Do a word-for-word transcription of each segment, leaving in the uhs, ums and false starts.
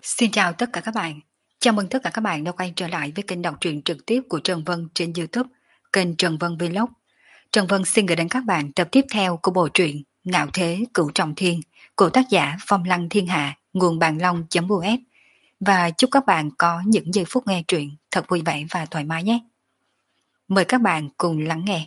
Xin chào tất cả các bạn. Chào mừng tất cả các bạn đã quay trở lại với kênh đọc truyện trực tiếp của Trần Vân trên YouTube, kênh Trần Vân Vlog. Trần Vân xin gửi đến các bạn tập tiếp theo của bộ truyện Ngạo Thế Cửu Trọng Thiên của tác giả Phong Lăng Thiên Hạ, nguồn bàn long.us. Và chúc các bạn có những giây phút nghe truyện thật vui vẻ và thoải mái nhé. Mời các bạn cùng lắng nghe.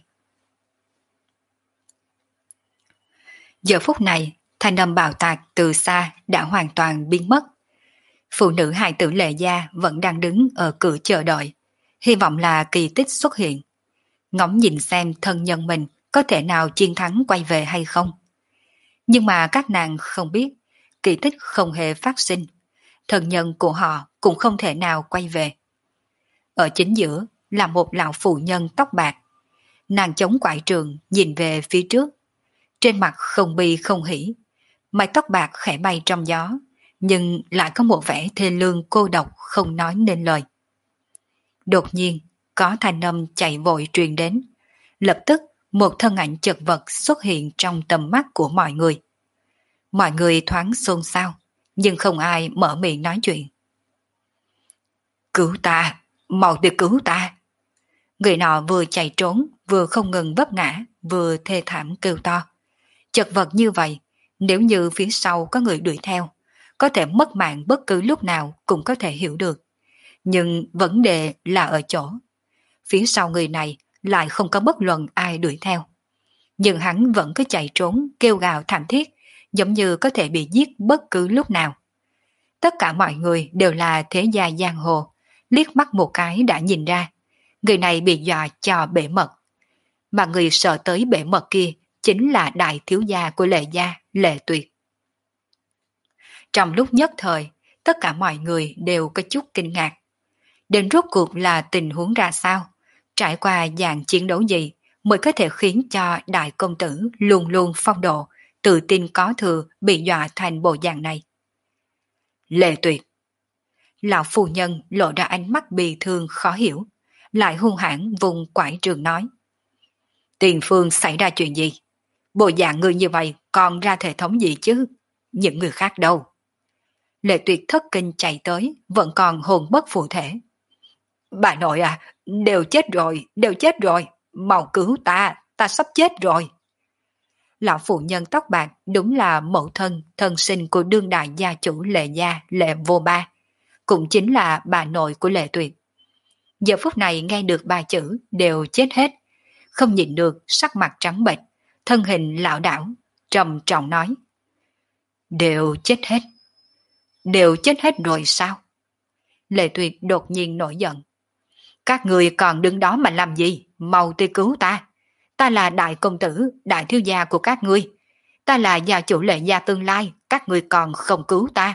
Giờ phút này, thanh âm bạo tạc từ xa đã hoàn toàn biến mất. Phụ nữ hài tử Lệ Gia vẫn đang đứng ở cửa chờ đợi, hy vọng là kỳ tích xuất hiện. Ngóng nhìn xem thân nhân mình có thể nào chiến thắng quay về hay không. Nhưng mà các nàng không biết, kỳ tích không hề phát sinh, thân nhân của họ cũng không thể nào quay về. Ở chính giữa là một lão phụ nhân tóc bạc. Nàng chống quải trường nhìn về phía trước, trên mặt không bi không hỉ, mái tóc bạc khẽ bay trong gió, nhưng lại có một vẻ thê lương cô độc không nói nên lời. Đột nhiên, có thanh âm chạy vội truyền đến. Lập tức, một thân ảnh chật vật xuất hiện trong tầm mắt của mọi người. Mọi người thoáng xôn xao, nhưng không ai mở miệng nói chuyện. Cứu ta, mau đi cứu ta. Người nọ vừa chạy trốn, vừa không ngừng vấp ngã, vừa thê thảm kêu to. Chật vật như vậy, nếu như phía sau có người đuổi theo, có thể mất mạng bất cứ lúc nào cũng có thể hiểu được. Nhưng vấn đề là ở chỗ, phía sau người này lại không có bất luận ai đuổi theo. Nhưng hắn vẫn cứ chạy trốn kêu gào thảm thiết, giống như có thể bị giết bất cứ lúc nào. Tất cả mọi người đều là thế gia giang hồ, liếc mắt một cái đã nhìn ra, người này bị dọa cho bể mật. Mà người sợ tới bể mật kia chính là đại thiếu gia của Lệ Gia, Lệ Tuyệt. Trong lúc nhất thời, tất cả mọi người đều có chút kinh ngạc. Đến rốt cuộc là tình huống ra sao? Trải qua dạng chiến đấu gì mới có thể khiến cho đại công tử luôn luôn phong độ, tự tin có thừa bị dọa thành bộ dạng này? Lệ Tuyệt. Lão phu nhân lộ ra ánh mắt bi thương khó hiểu, lại hung hãn vùng quải trường nói. Tiền phương xảy ra chuyện gì? Bộ dạng người như vậy còn ra thể thống gì chứ? Những người khác đâu? Lệ Tuyệt thất kinh chạy tới, vẫn còn hồn bất phụ thể. Bà nội à, đều chết rồi, đều chết rồi, mau cứu ta, ta sắp chết rồi. Lão phụ nhân tóc bạc đúng là mẫu thân, thân sinh của đương đại gia chủ Lệ Gia, Lệ Vô Ba, cũng chính là bà nội của Lệ Tuyệt. Giờ phút này nghe được ba chữ đều chết hết, không nhìn được sắc mặt trắng bệch, thân hình lão đảo, trầm trọng nói. Đều chết hết. Đều chết hết rồi sao? Lệ Tuyệt đột nhiên nổi giận. Các người còn đứng đó mà làm gì? Mau đi cứu ta. Ta là đại công tử, đại thiếu gia của các ngươi. Ta là gia chủ Lệ Gia tương lai, các ngươi còn không cứu ta.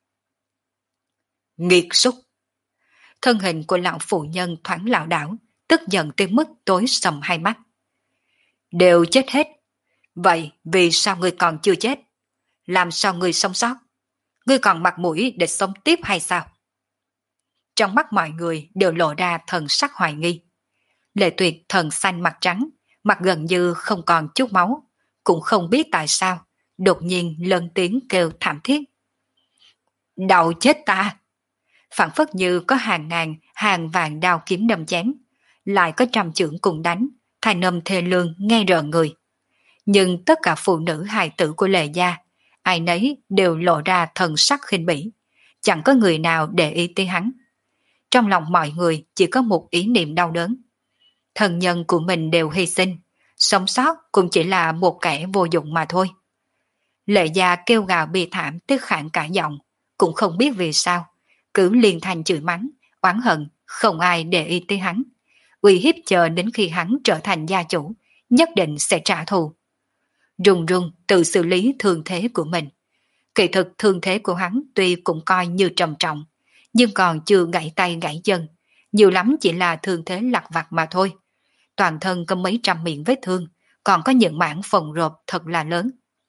Nghiệt xúc. Thân hình của lão phụ nhân thoáng lảo đảo, tức giận tới mức tối sầm hai mắt. Đều chết hết. Vậy vì sao ngươi còn chưa chết? Làm sao ngươi sống sót? Ngươi còn mặt mũi để sống tiếp hay sao? Trong mắt mọi người đều lộ ra thần sắc hoài nghi. Lệ Tuyệt thần xanh mặt trắng, mặt gần như không còn chút máu, cũng không biết tại sao, đột nhiên lớn tiếng kêu thảm thiết. Đau chết ta! Phản phất như có hàng ngàn, hàng vạn đao kiếm đâm chém, lại có trăm chưởng cùng đánh, thanh âm thê lương nghe rợn người. Nhưng tất cả phụ nữ hài tử của Lệ Gia, ai nấy đều lộ ra thần sắc khinh bỉ, chẳng có người nào để ý tới hắn. Trong lòng mọi người chỉ có một ý niệm đau đớn. Thần nhân của mình đều hy sinh, sống sót cũng chỉ là một kẻ vô dụng mà thôi. Lệ Gia kêu gào bi thảm tức khản cả giọng, cũng không biết vì sao, cứ liên thanh chửi mắng, oán hận, không ai để ý tới hắn. Uy hiếp chờ đến khi hắn trở thành gia chủ, nhất định sẽ trả thù. Run run tự xử lý thương thế của mình. Kỳ thực thương thế của hắn tuy cũng coi như trầm trọng, nhưng còn chưa gãy tay gãy chân, nhiều lắm chỉ là thương thế lặt vặt mà thôi. Toàn thân có mấy trăm miệng vết thương, còn có những mảng phồng rộp thật là lớn.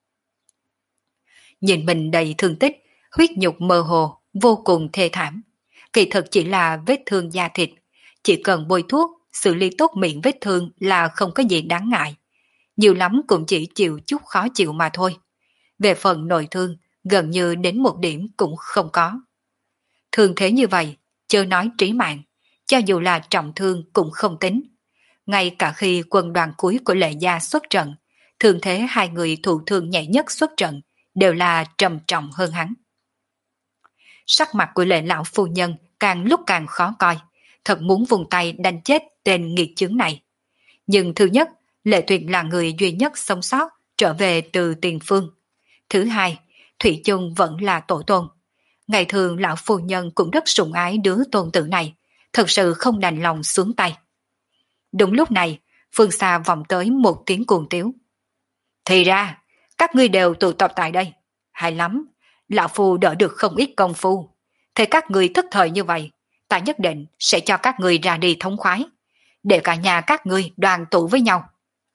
Nhìn mình đầy thương tích, huyết nhục mơ hồ, vô cùng thê thảm. Kỳ thực chỉ là vết thương da thịt, chỉ cần bôi thuốc, xử lý tốt miệng vết thương là không có gì đáng ngại. Nhiều lắm cũng chỉ chịu chút khó chịu mà thôi. Về phần nội thương, gần như đến một điểm cũng không có. Thương thế như vậy, chưa nói trí mạng, cho dù là trọng thương cũng không tính. Ngay cả khi quân đoàn cuối của Lệ Gia xuất trận, thương thế hai người thụ thương nhẹ nhất xuất trận đều là trầm trọng hơn hắn. Sắc mặt của Lệ lão phu nhân càng lúc càng khó coi, thật muốn vùng tay đánh chết tên nghiệt chướng này. Nhưng thứ nhất, Lệ Tuyệt là người duy nhất sống sót trở về từ tiền phương. Thứ hai, Thủy chung vẫn là tổ tôn. Ngày thường lão phu nhân cũng rất sủng ái đứa tôn tử này, thật sự không đành lòng xuống tay. Đúng lúc này, phương xa vọng tới một tiếng cuồng tiếu. Thì ra, các ngươi đều tụ tập tại đây. Hay lắm, lão phu đỡ được không ít công phu. Thế các ngươi thất thời như vậy, ta nhất định sẽ cho các ngươi ra đi thống khoái, để cả nhà các ngươi đoàn tụ với nhau.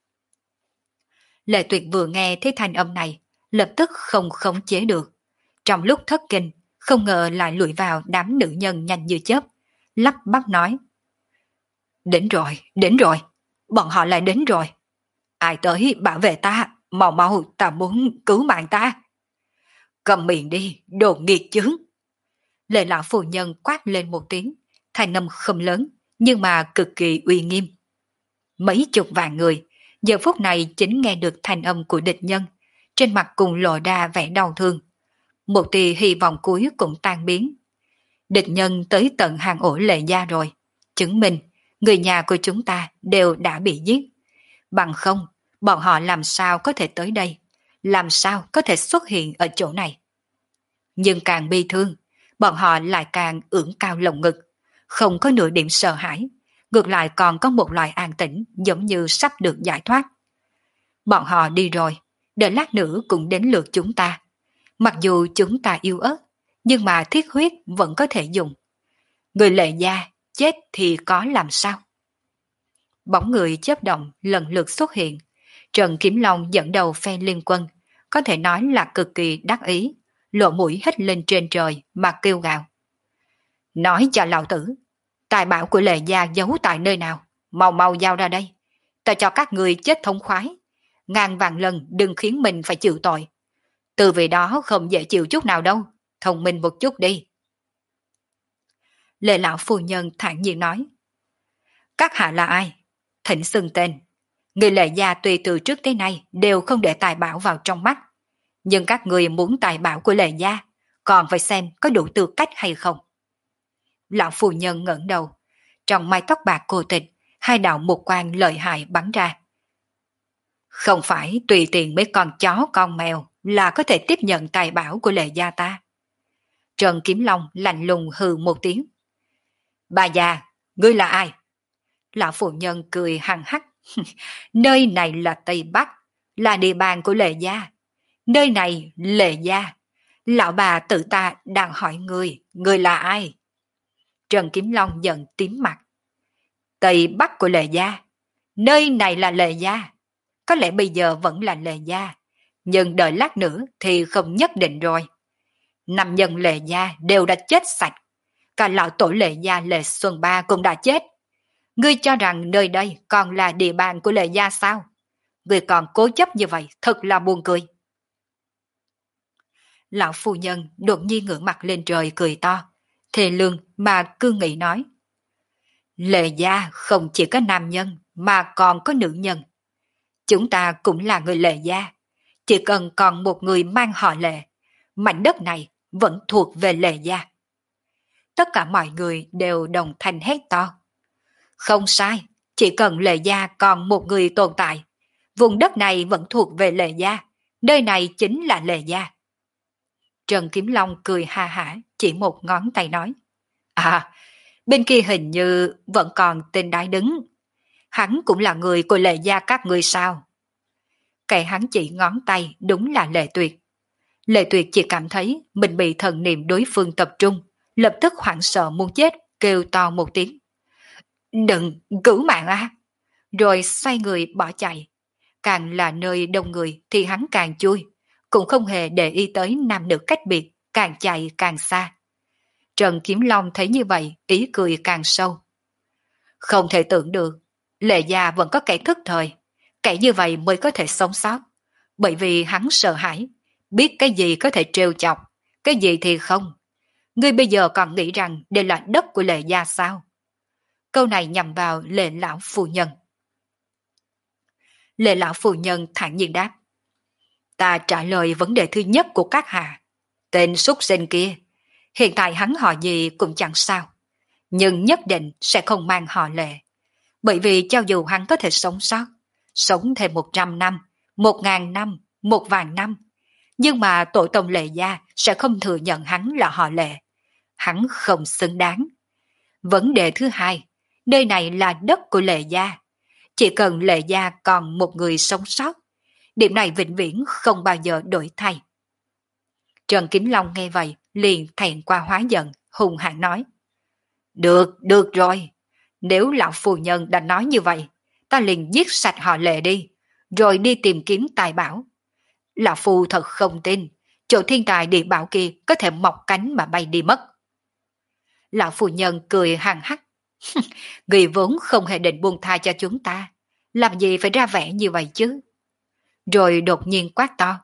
Lệ Tuyệt vừa nghe thấy thanh âm này, lập tức không khống chế được. Trong lúc thất kinh, không ngờ lại lùi vào đám nữ nhân nhanh như chớp, lắp bắp nói. Đến rồi, đến rồi, bọn họ lại đến rồi. Ai tới bảo vệ ta, mau mau, ta muốn cứu mạng ta. Cầm miệng đi, đồ nghiệt chướng. Lệ lão phu nhân quát lên một tiếng, thanh âm không lớn, nhưng mà cực kỳ uy nghiêm. Mấy chục vạn người, giờ phút này chính nghe được thanh âm của địch nhân, trên mặt cùng lộ ra vẻ đau thương. Một tia hy vọng cuối cũng tan biến. Địch nhân tới tận hàng ổ Lệ Gia rồi, chứng minh người nhà của chúng ta đều đã bị giết. Bằng không, bọn họ làm sao có thể tới đây, làm sao có thể xuất hiện ở chỗ này. Nhưng càng bi thương, bọn họ lại càng ưỡn cao lồng ngực, không có nửa điểm sợ hãi, ngược lại còn có một loại an tĩnh giống như sắp được giải thoát. Bọn họ đi rồi, đợi lát nữa cũng đến lượt chúng ta. Mặc dù chúng ta yếu ớt, nhưng mà thiết huyết vẫn có thể dùng. Người Lệ Gia chết thì có làm sao? Bóng người chớp động lần lượt xuất hiện. Trần Kiếm Long dẫn đầu phe liên quân, có thể nói là cực kỳ đắc ý, lộ mũi hít lên trên trời mà kêu gào. Nói cho lão tử, tài bảo của Lệ Gia giấu tại nơi nào? Mau mau giao ra đây. Ta cho các người chết thống khoái. Ngàn vạn lần đừng khiến mình phải chịu tội. Từ vì đó không dễ chịu chút nào đâu. Thông minh một chút đi. Lệ lão phu nhân thản nhiên nói. Các hạ là ai? Thỉnh xưng tên. Người Lệ Gia tuy từ trước tới nay đều không để tài bảo vào trong mắt. Nhưng các người muốn tài bảo của Lệ Gia, còn phải xem có đủ tư cách hay không. Lão phu nhân ngẩng đầu, trong mái tóc bạc cô tịch, hai đạo mục quang lợi hại bắn ra. Không phải tùy tiện mấy con chó con mèo là có thể tiếp nhận tài bảo của Lệ Gia ta. Trần Kiếm Long lạnh lùng hừ một tiếng. Bà già, ngươi là ai? Lão phu nhân cười hằng hắc. Nơi này là Tây Bắc, là địa bàn của Lệ Gia. Nơi này Lệ Gia. Lão bà tự ta đang hỏi ngươi, ngươi là ai? Trần Kiếm Long giận tím mặt. Tây Bắc của Lệ Gia. Nơi này là Lệ Gia. Có lẽ bây giờ vẫn là Lệ Gia, nhưng đợi lát nữa thì không nhất định rồi. Năm nhân Lệ Gia đều đã chết sạch. Cả lão tổ Lệ Gia Lệ Xuân Ba cũng đã chết. Ngươi cho rằng nơi đây còn là địa bàn của Lệ Gia sao? Ngươi còn cố chấp như vậy thật là buồn cười. Lão phu nhân đột nhiên ngửa mặt lên trời cười to, thề lương mà cương nghị nói. Lệ Gia không chỉ có nam nhân mà còn có nữ nhân. Chúng ta cũng là người Lệ Gia. Chỉ cần còn một người mang họ Lệ, mảnh đất này vẫn thuộc về Lệ Gia. Tất cả mọi người đều đồng thanh hét to. Không sai, chỉ cần Lệ Gia còn một người tồn tại, vùng đất này vẫn thuộc về Lệ Gia, nơi này chính là Lệ Gia. Trần Kiếm Long cười ha hả, chỉ một ngón tay nói. À, bên kia hình như vẫn còn tên đái đứng. Hắn cũng là người của Lệ Gia các ngươi sao? Kẻ hắn chỉ ngón tay đúng là Lệ Tuyệt. Lệ Tuyệt chỉ cảm thấy mình bị thần niệm đối phương tập trung, lập tức hoảng sợ muốn chết, kêu to một tiếng. Đừng, cứu mạng á! Rồi xoay người bỏ chạy. Càng là nơi đông người thì hắn càng chui, cũng không hề để ý tới nam nữ cách biệt, càng chạy càng xa. Trần Kiếm Long thấy như vậy, ý cười càng sâu. Không thể tưởng được, Lệ Gia vẫn có kẻ thức thời, kẻ như vậy mới có thể sống sót, bởi vì hắn sợ hãi, biết cái gì có thể trêu chọc, cái gì thì không. Ngươi bây giờ còn nghĩ rằng đây là đất của Lệ gia sao? Câu này nhằm vào Lệ lão phu nhân. Lệ lão phu nhân thản nhiên đáp. Ta trả lời vấn đề thứ nhất của các hạ. Tên súc sinh kia, hiện tại hắn họ gì cũng chẳng sao, nhưng nhất định sẽ không mang họ Lệ. Bởi vì cho dù hắn có thể sống sót, sống thêm một trăm năm, một ngàn năm, một vạn năm, nhưng mà tổ tông Lệ gia sẽ không thừa nhận hắn là họ Lệ. Hắn không xứng đáng. Vấn đề thứ hai, nơi này là đất của Lệ gia. Chỉ cần Lệ gia còn một người sống sót, điểm này vĩnh viễn không bao giờ đổi thay. Trần Kiếm Long nghe vậy, liền thẹn qua hóa giận, hùng hãn nói. Được, được rồi. Nếu lão phu nhân đã nói như vậy, ta liền giết sạch họ Lệ đi, rồi đi tìm kiếm tài bảo. Lão phu thật không tin, chỗ thiên tài địa bảo kia có thể mọc cánh mà bay đi mất. Lão phu nhân cười hằng hắc. Người vốn không hề định buông tha cho chúng ta, làm gì phải ra vẻ như vậy chứ? Rồi đột nhiên quát to.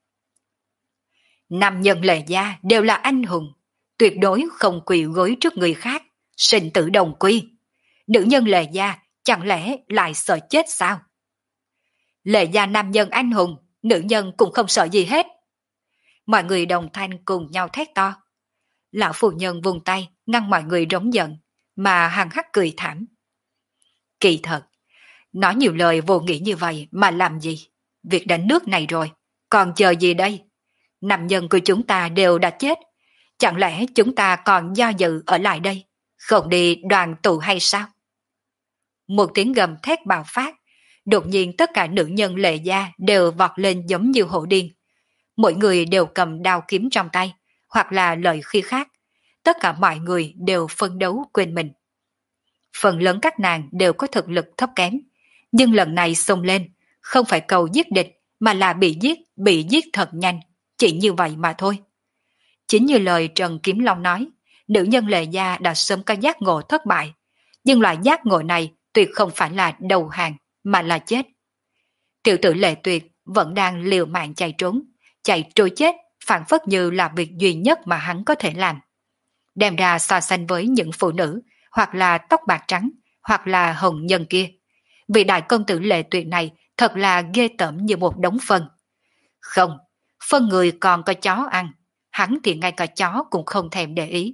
Nam nhân Lệ gia đều là anh hùng, tuyệt đối không quỳ gối trước người khác, sinh tử đồng quy. Nữ nhân Lệ gia chẳng lẽ lại sợ chết sao? Lệ gia nam nhân anh hùng, nữ nhân cũng không sợ gì hết. Mọi người đồng thanh cùng nhau thét to. Lão phu nhân vùng tay ngăn mọi người rống giận, mà hằng hắc cười thảm. Kỳ thật, nói nhiều lời vô nghĩa như vậy mà làm gì? Việc đánh nước này rồi, còn chờ gì đây? Nam nhân của chúng ta đều đã chết, chẳng lẽ chúng ta còn do dự ở lại đây, không đi đoàn tụ hay sao? Một tiếng gầm thét bạo phát, đột nhiên tất cả nữ nhân Lệ gia đều vọt lên giống như hổ điên. Mỗi người đều cầm đao kiếm trong tay, hoặc là lợi khí khác. Tất cả mọi người đều phân đấu quên mình. Phần lớn các nàng đều có thực lực thấp kém, nhưng lần này xông lên, không phải cầu giết địch, mà là bị giết, bị giết thật nhanh, chỉ như vậy mà thôi. Chính như lời Trần Kiếm Long nói, nữ nhân Lệ gia đã sớm có giác ngộ thất bại, nhưng loại giác ngộ này tuyệt không phải là đầu hàng, mà là chết. Tiểu tử Lệ Tuyệt vẫn đang liều mạng chạy trốn, chạy trôi chết, phản phất như là việc duy nhất mà hắn có thể làm. Đem ra so sánh với những phụ nữ, hoặc là tóc bạc trắng, hoặc là hồng nhân kia. Vị đại công tử Lệ Tuyệt này thật là ghê tởm như một đống phân. Không, phân người còn có chó ăn, hắn thì ngay cả chó cũng không thèm để ý.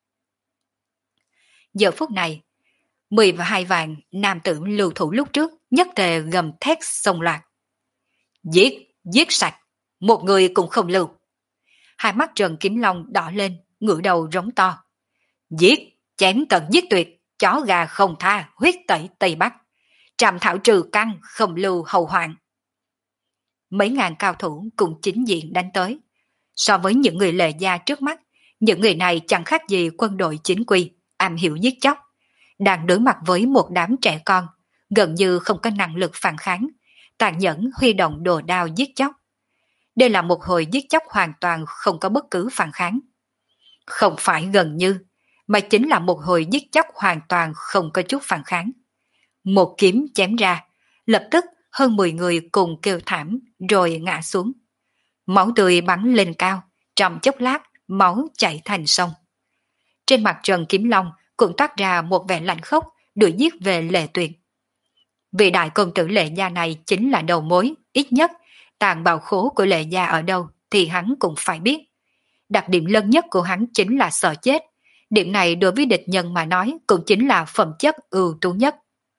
Giờ phút này, mười và hai vạn nam tử lưu thủ lúc trước nhất tề gầm thét xông loạt. Giết, giết sạch, một người cũng không lưu. Hai mắt Trần Kiếm Long đỏ lên, ngửa đầu rống to. Giết, chém tận giết tuyệt, chó gà không tha, huyết tẩy Tây Bắc. Trảm thảo trừ căn, không lưu hậu hoạn. Mấy ngàn cao thủ cùng chính diện đánh tới. So với những người Lệ gia trước mắt, những người này chẳng khác gì quân đội chính quy, am hiểu giết chóc. Đang đối mặt với một đám trẻ con, gần như không có năng lực phản kháng, tàn nhẫn huy động đồ đao giết chóc. Đây là một hồi giết chóc hoàn toàn không có bất cứ phản kháng. Không phải gần như, mà chính là một hồi giết chóc hoàn toàn không có chút phản kháng. Một kiếm chém ra, lập tức hơn mười người cùng kêu thảm rồi ngã xuống. Máu tươi bắn lên cao, trong chốc lát máu chảy thành sông. Trên mặt Trần Kiếm Long cũng toát ra một vẻ lạnh khốc, đuổi giết về Lệ Tuyệt. Vị đại công tử Lệ gia này chính là đầu mối, ít nhất tàn bào khố của Lệ gia ở đâu thì hắn cũng phải biết. Đặc điểm lớn nhất của hắn chính là sợ chết. Điểm này đối với địch nhân mà nói cũng chính là phẩm chất ưu tú nhất.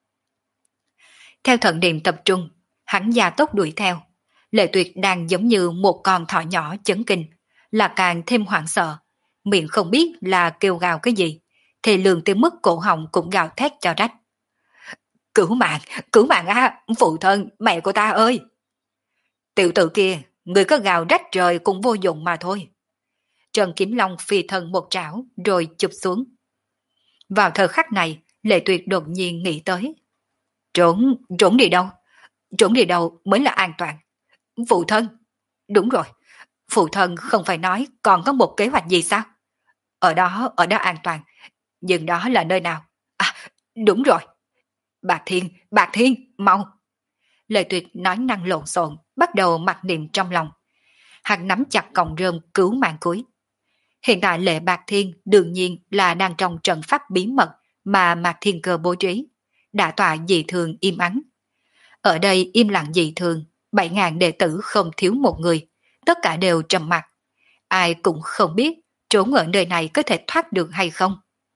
Theo thần niệm tập trung, hắn gia tốc đuổi theo. Lệ Tuyệt đang giống như một con thỏ nhỏ chấn kinh, là càng thêm hoảng sợ, miệng không biết là kêu gào cái gì, thì lường tới mức cổ họng cũng gào thét cho rách. Cứu mạng, cứu mạng á, phụ thân, mẹ của ta ơi! Tiểu tử kia, người có gào rách trời cũng vô dụng mà thôi. Trần Kiếm Long phi thân một trảo rồi chụp xuống. Vào thời khắc này, Lệ Tuyệt đột nhiên nghĩ tới. Trốn, trốn đi đâu? Trốn đi đâu mới là an toàn? Phụ thân! Đúng rồi, phụ thân không phải nói còn có một kế hoạch gì sao? Ở đó, ở đó an toàn. Nhưng đó là nơi nào? À, đúng rồi. Bạc Thiên, Bạc Thiên, mau! Lệ Tuyệt nói năng lộn xộn, bắt đầu mặc niệm trong lòng. Hắn nắm chặt cọng rơm cứu mạng cuối. Hiện tại Lệ Bạc Thiên đương nhiên là đang trong trận pháp bí mật mà Mạc Thiên Cơ bố trí, đã tọa dị thường im ắng. Ở đây im lặng dị thường, bảy ngàn đệ tử không thiếu một người, tất cả đều trầm mặc. Ai cũng không biết trốn ở nơi này có thể thoát được hay không.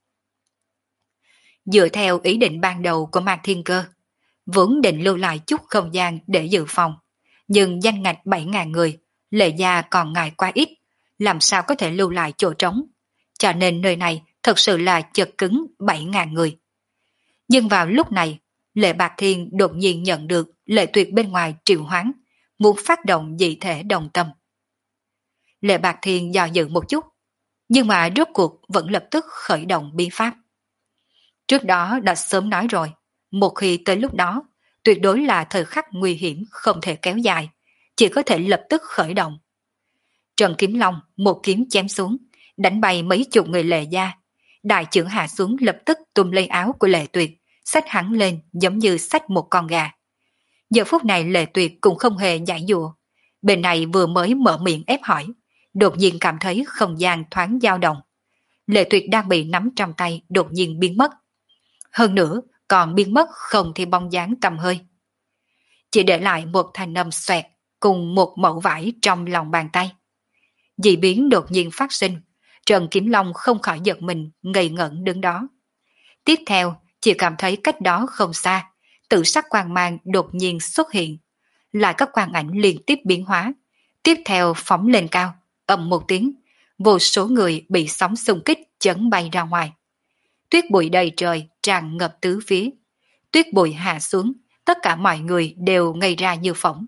Dựa theo ý định ban đầu của Mạc Thiên Cơ, vốn định lưu lại chút không gian để dự phòng, nhưng danh ngạch bảy ngàn người, Lệ gia còn ngại quá ít, làm sao có thể lưu lại chỗ trống, cho nên nơi này thật sự là chật cứng bảy ngàn người. Nhưng vào lúc này, Lệ Bạc Thiên đột nhiên nhận được Lệ Tuyệt bên ngoài triệu hoán, muốn phát động dị thể đồng tâm. Lệ Bạc Thiên do dự một chút, nhưng mà rốt cuộc vẫn lập tức khởi động bí pháp. Trước đó đã sớm nói rồi, một khi tới lúc đó, tuyệt đối là thời khắc nguy hiểm không thể kéo dài, chỉ có thể lập tức khởi động. Trần Kiếm Long một kiếm chém xuống, đánh bay mấy chục người Lệ gia. Đại trưởng hạ xuống lập tức tung lấy áo của Lệ Tuyệt, xách hắn lên giống như xách một con gà. Giờ phút này Lệ Tuyệt cũng không hề giải dụa. Bên này vừa mới mở miệng ép hỏi, đột nhiên cảm thấy không gian thoáng dao động. Lệ Tuyệt đang bị nắm trong tay đột nhiên biến mất. Hơn nữa còn biến mất không thì bóng dáng tầm hơi. Chỉ để lại một thanh âm xoẹt cùng một mẩu vải trong lòng bàn tay. Dị biến đột nhiên phát sinh, Trần Kiếm Long không khỏi giật mình ngây ngẩn đứng đó. Tiếp theo chỉ cảm thấy cách đó không xa, tự sắc quang mang đột nhiên xuất hiện, lại các quang ảnh liên tiếp biến hóa, tiếp theo phóng lên cao, ầm một tiếng, vô số người bị sóng xung kích chấn bay ra ngoài. Tuyết bụi đầy trời tràn ngập tứ phía, tuyết bụi hạ xuống, tất cả mọi người đều ngây ra như phỏng.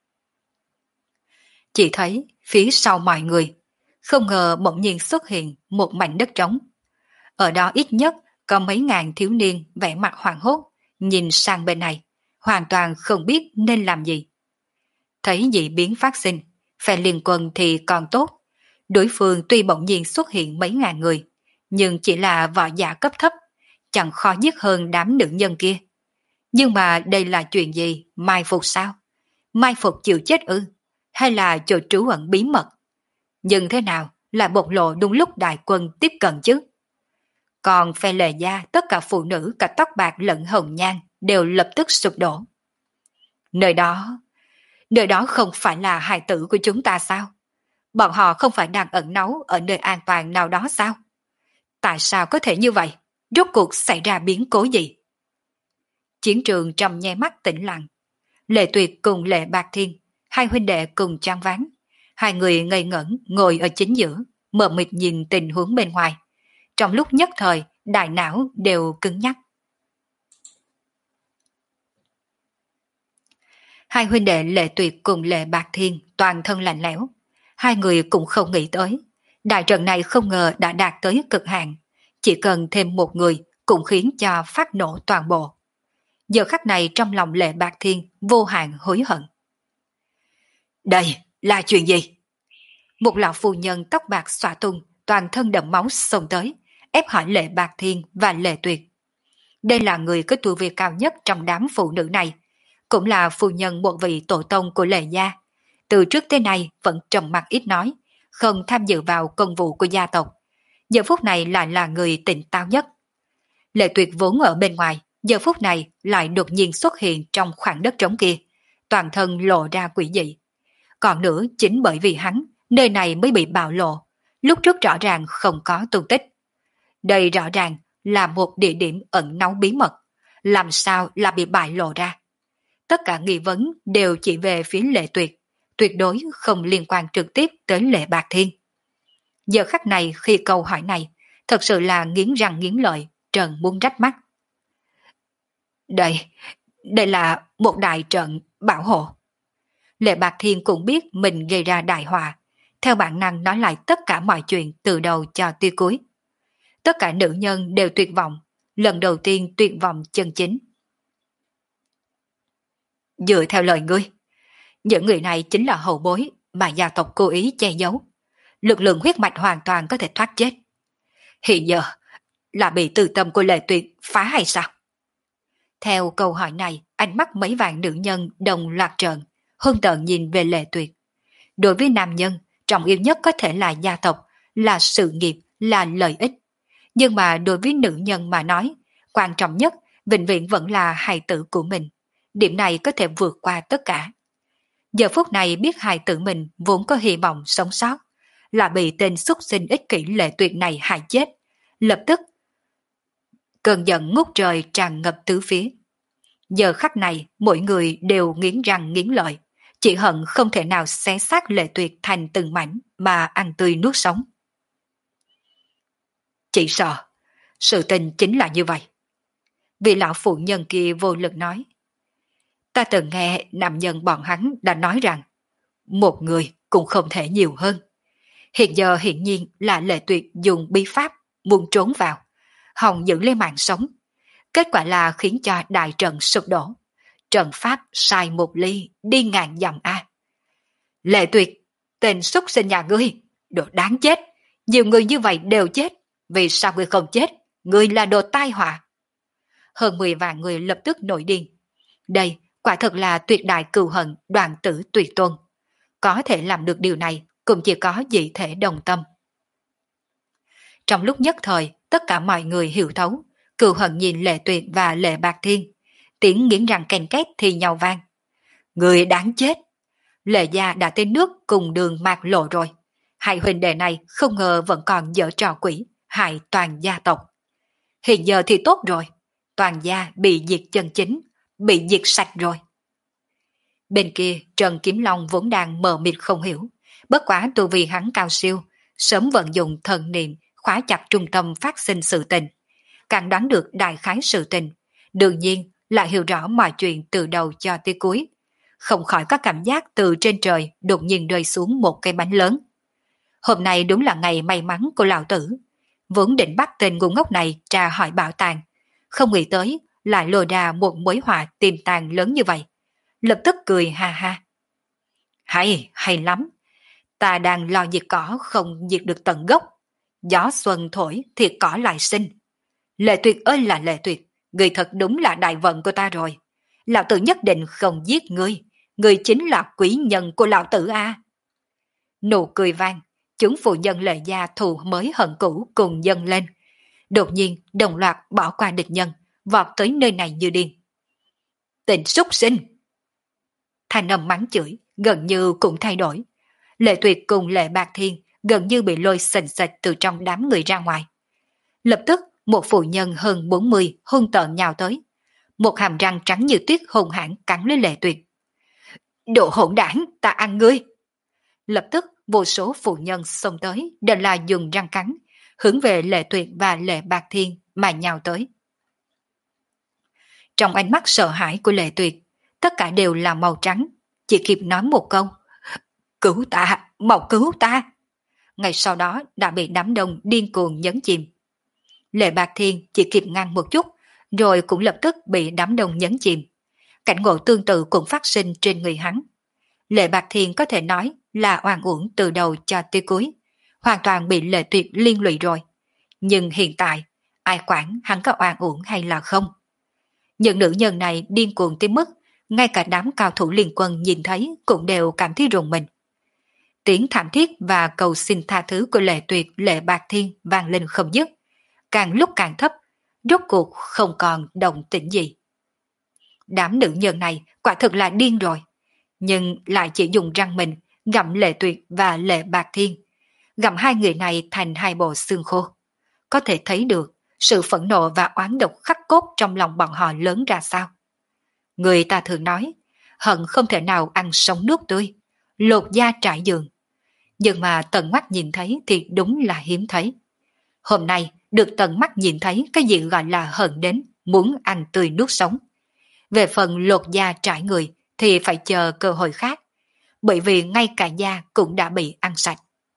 Chỉ thấy phía sau mọi người, không ngờ bỗng nhiên xuất hiện một mảnh đất trống. Ở đó ít nhất có mấy ngàn thiếu niên vẻ mặt hoảng hốt, nhìn sang bên này, hoàn toàn không biết nên làm gì. Thấy dị biến phát sinh, phe liên quân thì còn tốt. Đối phương tuy bỗng nhiên xuất hiện mấy ngàn người, nhưng chỉ là võ giả cấp thấp, chẳng khó giết hơn đám nữ nhân kia. Nhưng mà đây là chuyện gì? Mai phục sao? Mai phục chịu chết ư? Hay là chỗ trú ẩn bí mật? Nhưng thế nào lại bộc lộ đúng lúc đại quân tiếp cận chứ? Còn phe Lệ gia, tất cả phụ nữ cả tóc bạc lẫn hồng nhan đều lập tức sụp đổ. Nơi đó, nơi đó không phải là hài tử của chúng ta sao? Bọn họ không phải đang ẩn náu ở nơi an toàn nào đó sao? Tại sao có thể như vậy? Rốt cuộc xảy ra biến cố gì? Chiến trường trong nháy mắt tĩnh lặng. Lệ Tuyệt cùng Lệ Bạc Thiên, hai huynh đệ cùng choáng váng. Hai người ngây ngẩn ngồi ở chính giữa, mờ mịt nhìn tình huống bên ngoài. Trong lúc nhất thời, đại não đều cứng nhắc. Hai huynh đệ Lệ Tuyệt cùng Lệ Bạc Thiên toàn thân lạnh lẽo. Hai người cũng không nghĩ tới. Đại trận này không ngờ đã đạt tới cực hạn. Chỉ cần thêm một người cũng khiến cho phát nổ toàn bộ. Giờ khắc này trong lòng Lệ Bạc Thiên vô hạn hối hận. Đây là chuyện gì? Một lão phu nhân tóc bạc xõa tung, toàn thân đẫm máu xông tới, ép hỏi Lệ Bạc Thiên và Lệ Tuyệt. Đây là người có tu vi cao nhất trong đám phụ nữ này, cũng là phu nhân một vị tổ tông của Lệ gia. Từ trước tới nay vẫn trầm mặc ít nói, không tham dự vào công vụ của gia tộc. Giờ phút này lại là người tỉnh táo nhất. Lệ Tuyệt vốn ở bên ngoài, giờ phút này lại đột nhiên xuất hiện trong khoảng đất trống kia, toàn thân lộ ra quỷ dị. Còn nữa chính bởi vì hắn, nơi này mới bị bạo lộ, lúc trước rõ ràng không có tung tích. Đây rõ ràng là một địa điểm ẩn náu bí mật, làm sao là bị bại lộ ra. Tất cả nghi vấn đều chỉ về phía Lệ Tuyệt, tuyệt đối không liên quan trực tiếp tới Lệ Bạc Thiên. Giờ khắc này khi câu hỏi này, thật sự là nghiến răng nghiến lợi, Trần muốn rách mắt. Đây, đây là một đại trận bảo hộ. Lệ Bạc Thiên cũng biết mình gây ra đại họa, theo bản năng nói lại tất cả mọi chuyện từ đầu cho tới cuối. Tất cả nữ nhân đều tuyệt vọng, lần đầu tiên tuyệt vọng chân chính. Dựa theo lời ngươi, những người này chính là hậu bối mà gia tộc cố ý che giấu. Lực lượng huyết mạch hoàn toàn có thể thoát chết. Hiện giờ là bị từ tâm của Lệ Tuyệt phá hay sao? Theo câu hỏi này, ánh mắt mấy vạn nữ nhân đồng loạt trợn, hung tợn nhìn về Lệ Tuyệt. Đối với nam nhân, trọng yếu nhất có thể là gia tộc, là sự nghiệp, là lợi ích. Nhưng mà đối với nữ nhân mà nói, quan trọng nhất vĩnh viễn vẫn là hài tử của mình. Điểm này có thể vượt qua tất cả. Giờ phút này biết hài tử mình vốn có hy vọng sống sót, là bị tên xuất sinh ích kỷ Lệ Tuyệt này hại chết. Lập tức, cơn giận ngút trời tràn ngập tứ phía. Giờ khắc này, mỗi người đều nghiến răng nghiến lợi, chỉ hận không thể nào xé xác Lệ Tuyệt thành từng mảnh mà ăn tươi nuốt sống. Chỉ sợ, sự tình chính là như vậy. Vị lão phụ nhân kia vô lực nói. Ta từng nghe nam nhân bọn hắn đã nói rằng, một người cũng không thể nhiều hơn. Hiện giờ hiển nhiên là Lệ Tuyệt dùng bí pháp muốn trốn vào, hòng giữ lấy mạng sống. Kết quả là khiến cho đại trận sụp đổ. Trận pháp sai một ly, đi ngàn dặm a. Lệ Tuyệt, tên xuất sinh nhà ngươi, đồ đáng chết. Nhiều người như vậy đều chết. Vì sao ngươi không chết? Ngươi là đồ tai họa. Hơn mười vạn người lập tức nổi điên. Đây quả thật là tuyệt đại cừu hận đoàn tử tuyệt tôn. Có thể làm được điều này cũng chỉ có dị thể đồng tâm. Trong lúc nhất thời, tất cả mọi người hiểu thấu, cừu hận nhìn Lệ Tuyệt và Lệ Bạc Thiên, tiếng nghiến răng ken két thì nhau vang. Người đáng chết! Lệ gia đã tới nước cùng đường mạc lộ rồi. Hai huynh đệ này không ngờ vẫn còn dở trò quỷ, hại toàn gia tộc. Hiện giờ thì tốt rồi, toàn gia bị diệt chân chính, bị diệt sạch rồi. Bên kia Trần Kiếm Long vốn đang mờ mịt không hiểu, bất quá tu vì hắn cao siêu, sớm vận dụng thần niệm khóa chặt trung tâm phát sinh sự tình, càng đoán được đại khái sự tình, đương nhiên lại hiểu rõ mọi chuyện từ đầu cho tới cuối, không khỏi có cảm giác từ trên trời đột nhiên rơi xuống một cây bánh lớn. Hôm nay đúng là ngày may mắn của lão tử, vốn định bắt tên ngu ngốc này tra hỏi bảo tàng, không nghĩ tới lại lôi ra một mối họa tiềm tàng lớn như vậy, lập tức cười ha ha. Hay, hay lắm, ta đang lo diệt cỏ không diệt được tận gốc, gió xuân thổi thì cỏ lại sinh. Lệ Tuyệt ơi là Lệ Tuyệt, người thật đúng là đại vận của ta rồi. Lão tử nhất định không giết ngươi, ngươi chính là quý nhân của lão tử a. Nụ cười vang, chúng phụ nhân Lệ gia thù mới hận cũ cùng dâng lên. Đột nhiên đồng loạt bỏ qua địch nhân, vọt tới nơi này như điên. Tình súc sinh! Thanh âm mắng chửi gần như cũng thay đổi. Lệ Tuyệt cùng Lệ Bạc Thiên gần như bị lôi sình sạch từ trong đám người ra ngoài. Lập tức một phụ nhân hơn bốn mươi hung tợn nhào tới, một hàm răng trắng như tuyết hung hãn cắn lấy Lệ Tuyệt. Đồ hỗn đảng, ta ăn ngươi! Lập tức vô số phụ nhân xông tới đều là dùng răng cắn, hướng về Lệ Tuyệt và Lệ Bạc Thiên mà nhào tới. Trong ánh mắt sợ hãi của Lệ Tuyệt, tất cả đều là màu trắng, chỉ kịp nói một câu. Cứu ta, mau cứu ta! Ngay sau đó đã bị đám đông điên cuồng nhấn chìm. Lệ Bạc Thiên chỉ kịp ngăn một chút, rồi cũng lập tức bị đám đông nhấn chìm. Cảnh ngộ tương tự cũng phát sinh trên người hắn. Lệ Bạc Thiên có thể nói là oan uổng từ đầu cho tới cuối, hoàn toàn bị Lệ Tuyệt liên lụy rồi. Nhưng hiện tại, ai quản hắn có oan uổng hay là không? Những nữ nhân này điên cuồng tới mức, ngay cả đám cao thủ liên quân nhìn thấy cũng đều cảm thấy rùng mình. Tiếng thảm thiết và cầu xin tha thứ của Lệ Tuyệt, Lệ Bạc Thiên vang lên không dứt, càng lúc càng thấp, rốt cuộc không còn động tĩnh gì. Đám nữ nhân này quả thực là điên rồi, nhưng lại chỉ dùng răng mình gặm Lệ Tuyệt và Lệ Bạc Thiên, gặm hai người này thành hai bộ xương khô. Có thể thấy được sự phẫn nộ và oán độc khắc cốt trong lòng bọn họ lớn ra sao. Người ta thường nói, hận không thể nào ăn sống nước tươi, lột da trải giường. Nhưng mà tận mắt nhìn thấy thì đúng là hiếm thấy. Hôm nay được tận mắt nhìn thấy cái gì gọi là hận đến muốn ăn tươi nuốt sống. Về phần lột da trải người thì phải chờ cơ hội khác, bởi vì ngay cả da cũng đã bị ăn sạch.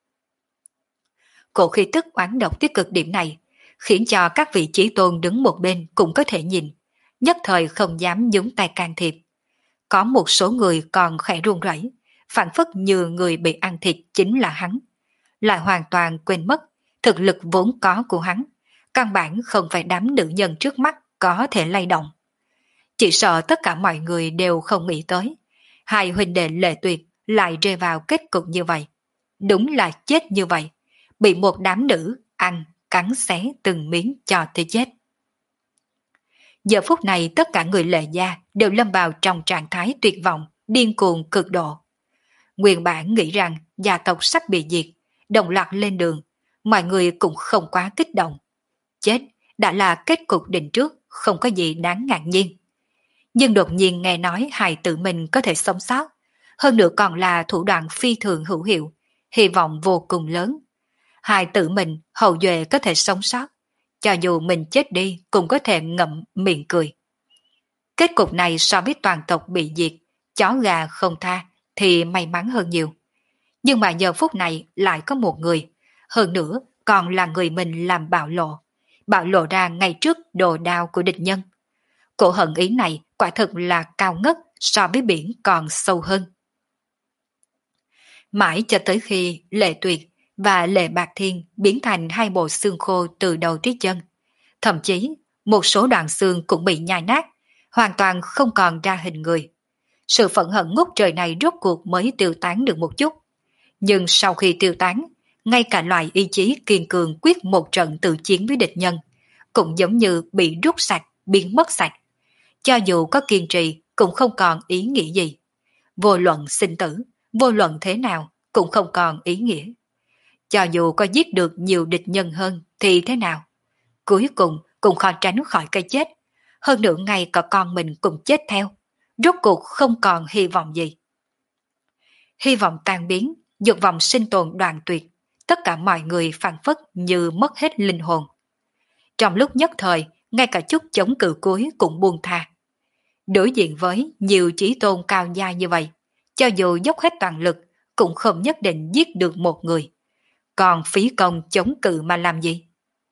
Cổ khí tức oán độc tới cực điểm này khiến cho các vị chí tôn đứng một bên cũng có thể nhìn, nhất thời không dám nhúng tay can thiệp. Có một số người còn khẽ run rẩy, phản phất như người bị ăn thịt chính là hắn, lại hoàn toàn quên mất thực lực vốn có của hắn, căn bản không phải đám nữ nhân trước mắt có thể lay động. Chỉ sợ tất cả mọi người đều không nghĩ tới, hai huynh đệ Lệ Tuyệt lại rơi vào kết cục như vậy. Đúng là chết như vậy, bị một đám nữ ăn, cắn xé từng miếng cho tới chết. Giờ phút này tất cả người Lệ gia đều lâm vào trong trạng thái tuyệt vọng, điên cuồng cực độ. Nguyên bản nghĩ rằng gia tộc sắp bị diệt, đồng loạt lên đường, mọi người cũng không quá kích động. Chết đã là kết cục định trước, không có gì đáng ngạc nhiên. Nhưng đột nhiên nghe nói hài tử mình có thể sống sót, hơn nữa còn là thủ đoạn phi thường hữu hiệu, hy vọng vô cùng lớn. Hài tử mình hậu duệ có thể sống sót, cho dù mình chết đi cũng có thể ngậm miệng cười. Kết cục này so với toàn tộc bị diệt, chó gà không tha thì may mắn hơn nhiều. Nhưng mà giờ phút này lại có một người, hơn nữa còn là người mình làm bạo lộ, bạo lộ ra ngay trước đồ đao của địch nhân. Cổ hận ý này quả thực là cao ngất, so với biển còn sâu hơn. Mãi cho tới khi Lệ Tuyệt và Lệ Bạc Thiên biến thành hai bộ xương khô từ đầu tới chân. Thậm chí, một số đoạn xương cũng bị nhai nát, hoàn toàn không còn ra hình người. Sự phẫn hận ngút trời này rốt cuộc mới tiêu tán được một chút. Nhưng sau khi tiêu tán, ngay cả loại ý chí kiên cường quyết một trận tự chiến với địch nhân, cũng giống như bị rút sạch, biến mất sạch. Cho dù có kiên trì, cũng không còn ý nghĩa gì. Vô luận sinh tử, vô luận thế nào, cũng không còn ý nghĩa. Cho dù có giết được nhiều địch nhân hơn thì thế nào? Cuối cùng cũng khó tránh khỏi cái chết. Hơn nữa ngay cả con mình cũng chết theo. Rốt cuộc không còn hy vọng gì. Hy vọng tan biến, dục vọng sinh tồn đoạn tuyệt. Tất cả mọi người phảng phất như mất hết linh hồn. Trong lúc nhất thời, ngay cả chút chống cự cuối cũng buông tha. Đối diện với nhiều chí tôn cao gia như vậy, cho dù dốc hết toàn lực, cũng không nhất định giết được một người. Còn phí công chống cự mà làm gì?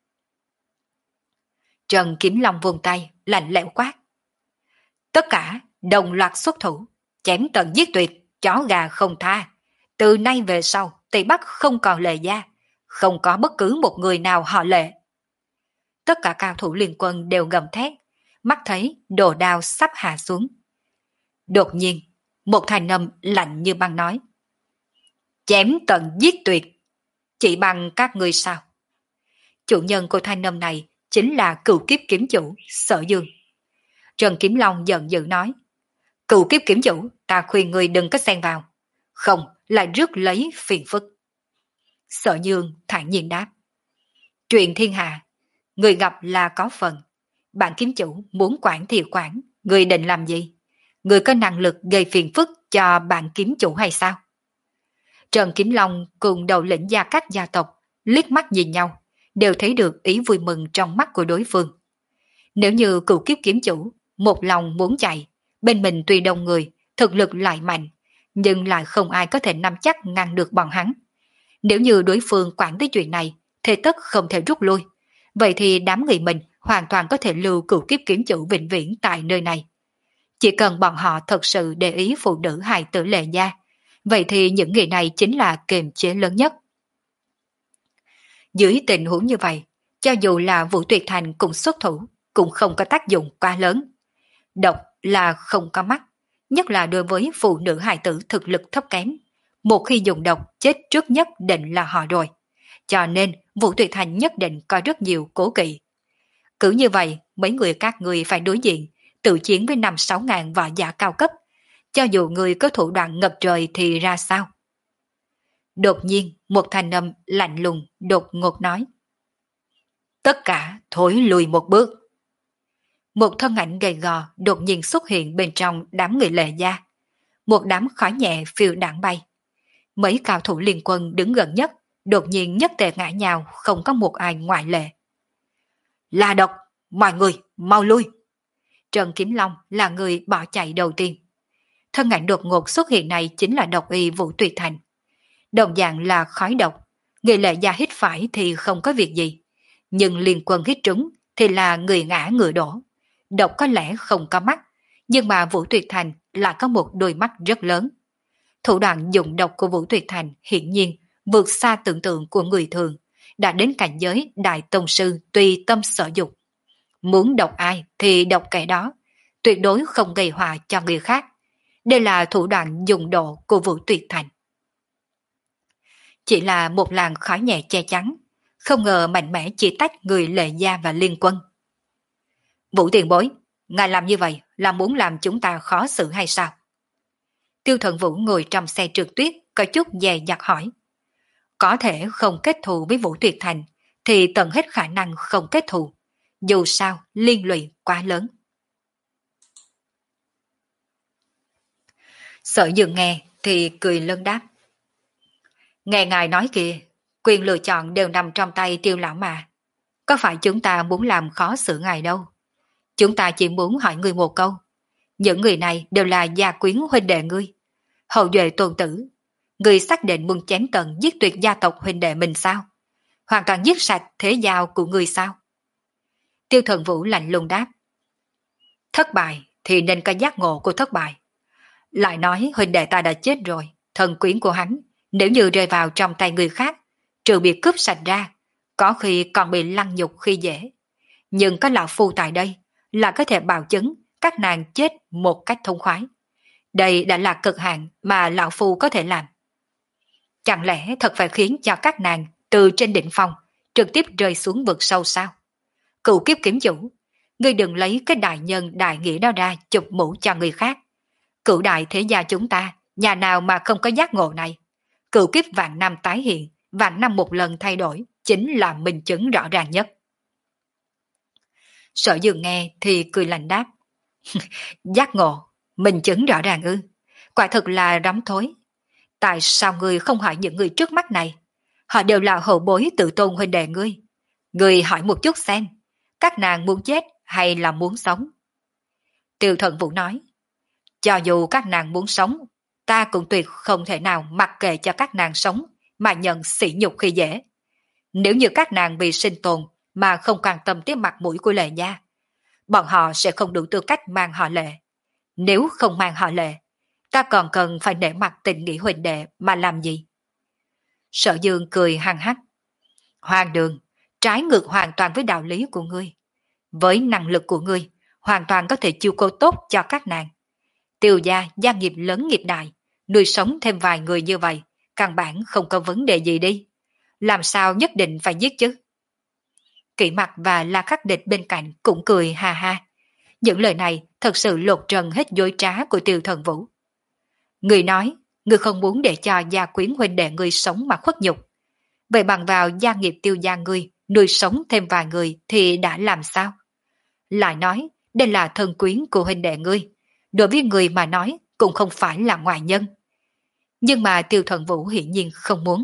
Trần Kiếm Long vươn tay, lạnh lẽo quát. Tất cả đồng loạt xuất thủ, chém tận giết tuyệt, chó gà không tha. Từ nay về sau, Tây Bắc không còn Lệ gia, không có bất cứ một người nào họ Lệ. Tất cả cao thủ liên quân đều gầm thét, mắt thấy đồ đao sắp hạ xuống. Đột nhiên, một thanh âm lạnh như băng nói. Chém tận giết tuyệt, chỉ bằng các ngươi sao? Chủ nhân của thanh âm này chính là cựu kiếp kiếm chủ, Sở Dương. Trần Kiếm Long giận dữ nói. Cựu kiếp kiếm chủ, ta khuyên người đừng có xen vào. Không, lại rước lấy phiền phức. Sở Dương thản nhiên đáp. Chuyện thiên hạ, người gặp là có phần. Bạn kiếm chủ muốn quản thì quản, người định làm gì? Người có năng lực gây phiền phức cho bạn kiếm chủ hay sao? Trần Kiếm Long cùng đầu lĩnh gia các gia tộc liếc mắt nhìn nhau, đều thấy được ý vui mừng trong mắt của đối phương. Nếu như cựu kiếp kiếm chủ một lòng muốn chạy, bên mình tuy đông người, thực lực lại mạnh, nhưng lại không ai có thể nắm chắc ngăn được bọn hắn. Nếu như đối phương quản tới chuyện này, thế tất không thể rút lui. Vậy thì đám người mình hoàn toàn có thể lưu cựu kiếp kiếm chủ vĩnh viễn tại nơi này. Chỉ cần bọn họ thật sự để ý phụ nữ hài tử Lệ gia, vậy thì những người này chính là kiềm chế lớn nhất. Dưới tình huống như vậy, cho dù là Vũ Tuyệt Thành cùng xuất thủ, cũng không có tác dụng quá lớn. Độc là không có mắt, nhất là đối với phụ nữ hài tử thực lực thấp kém. Một khi dùng độc, chết trước nhất định là họ rồi. Cho nên Vũ Tuyệt Thành nhất định có rất nhiều cố kỵ. Cứ như vậy, mấy người các người phải đối diện, tự chiến với năm sáu ngàn võ giả cao cấp. Cho dù người có thủ đoạn ngập trời thì ra sao? Đột nhiên, một thanh âm lạnh lùng, đột ngột nói. Tất cả thối lùi một bước. Một thân ảnh gầy gò đột nhiên xuất hiện bên trong đám người Lệ gia. Một đám khói nhẹ phiêu đảng bay. Mấy cao thủ liên quân đứng gần nhất, đột nhiên nhất tề ngã nhào, không có một ai ngoại lệ. Là độc, mọi người, mau lui. Trần Kiếm Long là người bỏ chạy đầu tiên. Thân ảnh đột ngột xuất hiện này chính là độc y Vũ Tuyệt Thành. Đồng dạng là khói độc, người Lệ gia hít phải thì không có việc gì. Nhưng liên quân hít trúng thì là người ngã ngựa đổ. Độc có lẽ không có mắt, nhưng mà Vũ Tuyệt Thành lại có một đôi mắt rất lớn. Thủ đoạn dùng độc của Vũ Tuyệt Thành hiển nhiên vượt xa tưởng tượng của người thường, đã đến cảnh giới đại tông sư tùy tâm sở dục. Muốn độc ai thì độc kẻ đó, tuyệt đối không gây họa cho người khác. Đây là thủ đoạn dùng độ của Vũ Tuyệt Thành. chỉ là một làn khói nhẹ che chắn, không ngờ mạnh mẽ chỉ tách người Lệ Gia và Liên Quân. Vũ tiền bối, ngài làm như vậy là muốn làm chúng ta khó xử hay sao? Tiêu Thần Vũ ngồi trong xe trượt tuyết, có chút dè dặt hỏi. Có thể không kết thù với Vũ Tuyệt Thành, thì tận hết khả năng không kết thù. Dù sao, liên lụy quá lớn. Sở Dương nghe thì cười lớn đáp. Nghe ngài nói kìa, quyền lựa chọn đều nằm trong tay Tiêu lão mà. Có phải chúng ta muốn làm khó xử ngài đâu. Chúng ta chỉ muốn hỏi ngươi một câu. Những người này đều là gia quyến huynh đệ ngươi. Hậu duệ tôn tử. Ngươi xác định muốn chém tận giết tuyệt gia tộc huynh đệ mình sao? Hoàn toàn giết sạch thế giao của ngươi sao? Tiêu Thần Vũ lạnh lùng đáp. Thất bại thì nên có giác ngộ của thất bại. Lại nói huynh đệ ta đã chết rồi, thần quyến của hắn, nếu như rơi vào trong tay người khác, trừ bị cướp sạch ra, có khi còn bị lăng nhục khi dễ. Nhưng có lão phu tại đây là có thể bảo chứng các nàng chết một cách thông khoái. Đây đã là cực hạn mà lão phu có thể làm. Chẳng lẽ thật phải khiến cho các nàng từ trên đỉnh phong trực tiếp rơi xuống vực sâu sao? Cựu kiếp kiếm chủ, ngươi đừng lấy cái đại nhân đại nghĩa đó ra chụp mũ cho người khác. Cựu đại thế gia chúng ta, nhà nào mà không có giác ngộ này? Cựu kiếp vạn năm tái hiện, vạn năm một lần thay đổi, chính là minh chứng rõ ràng nhất. Sở Dương nghe thì cười lạnh đáp. Giác ngộ, minh chứng rõ ràng ư? Quả thực là rắm thối. Tại sao ngươi không hỏi những người trước mắt này? Họ đều là hậu bối tự tôn huynh đệ ngươi. Ngươi hỏi một chút xem, các nàng muốn chết hay là muốn sống? Tiêu Thần Vũ nói. Cho dù các nàng muốn sống, ta cũng tuyệt không thể nào mặc kệ cho các nàng sống mà nhận sỉ nhục khi dễ. Nếu như các nàng bị sinh tồn mà không quan tâm tới mặt mũi của Lệ Gia, bọn họ sẽ không đủ tư cách mang họ Lệ. Nếu không mang họ Lệ, ta còn cần phải để mặt tình nghĩa huynh đệ mà làm gì? Sở Dương cười hăng hắc. Hoàng đường, trái ngược hoàn toàn với đạo lý của ngươi. Với năng lực của ngươi, hoàn toàn có thể chiêu cô tốt cho các nàng. Tiêu gia gia nghiệp lớn nghiệp đại, nuôi sống thêm vài người như vậy, căn bản không có vấn đề gì đi. Làm sao nhất định phải giết chứ? Kỷ Mặc và La Khắc Địch bên cạnh cũng cười ha ha. Những lời này thật sự lột trần hết dối trá của Tiêu Thần Vũ. Người nói, người không muốn để cho gia quyến huynh đệ người sống mà khuất nhục. Vậy bằng vào gia nghiệp Tiêu gia ngươi, nuôi sống thêm vài người thì đã làm sao? Lại nói, đây là thân quyến của huynh đệ ngươi. Đối với người mà nói cũng không phải là ngoại nhân. Nhưng mà Tiêu Thần Vũ hiển nhiên không muốn.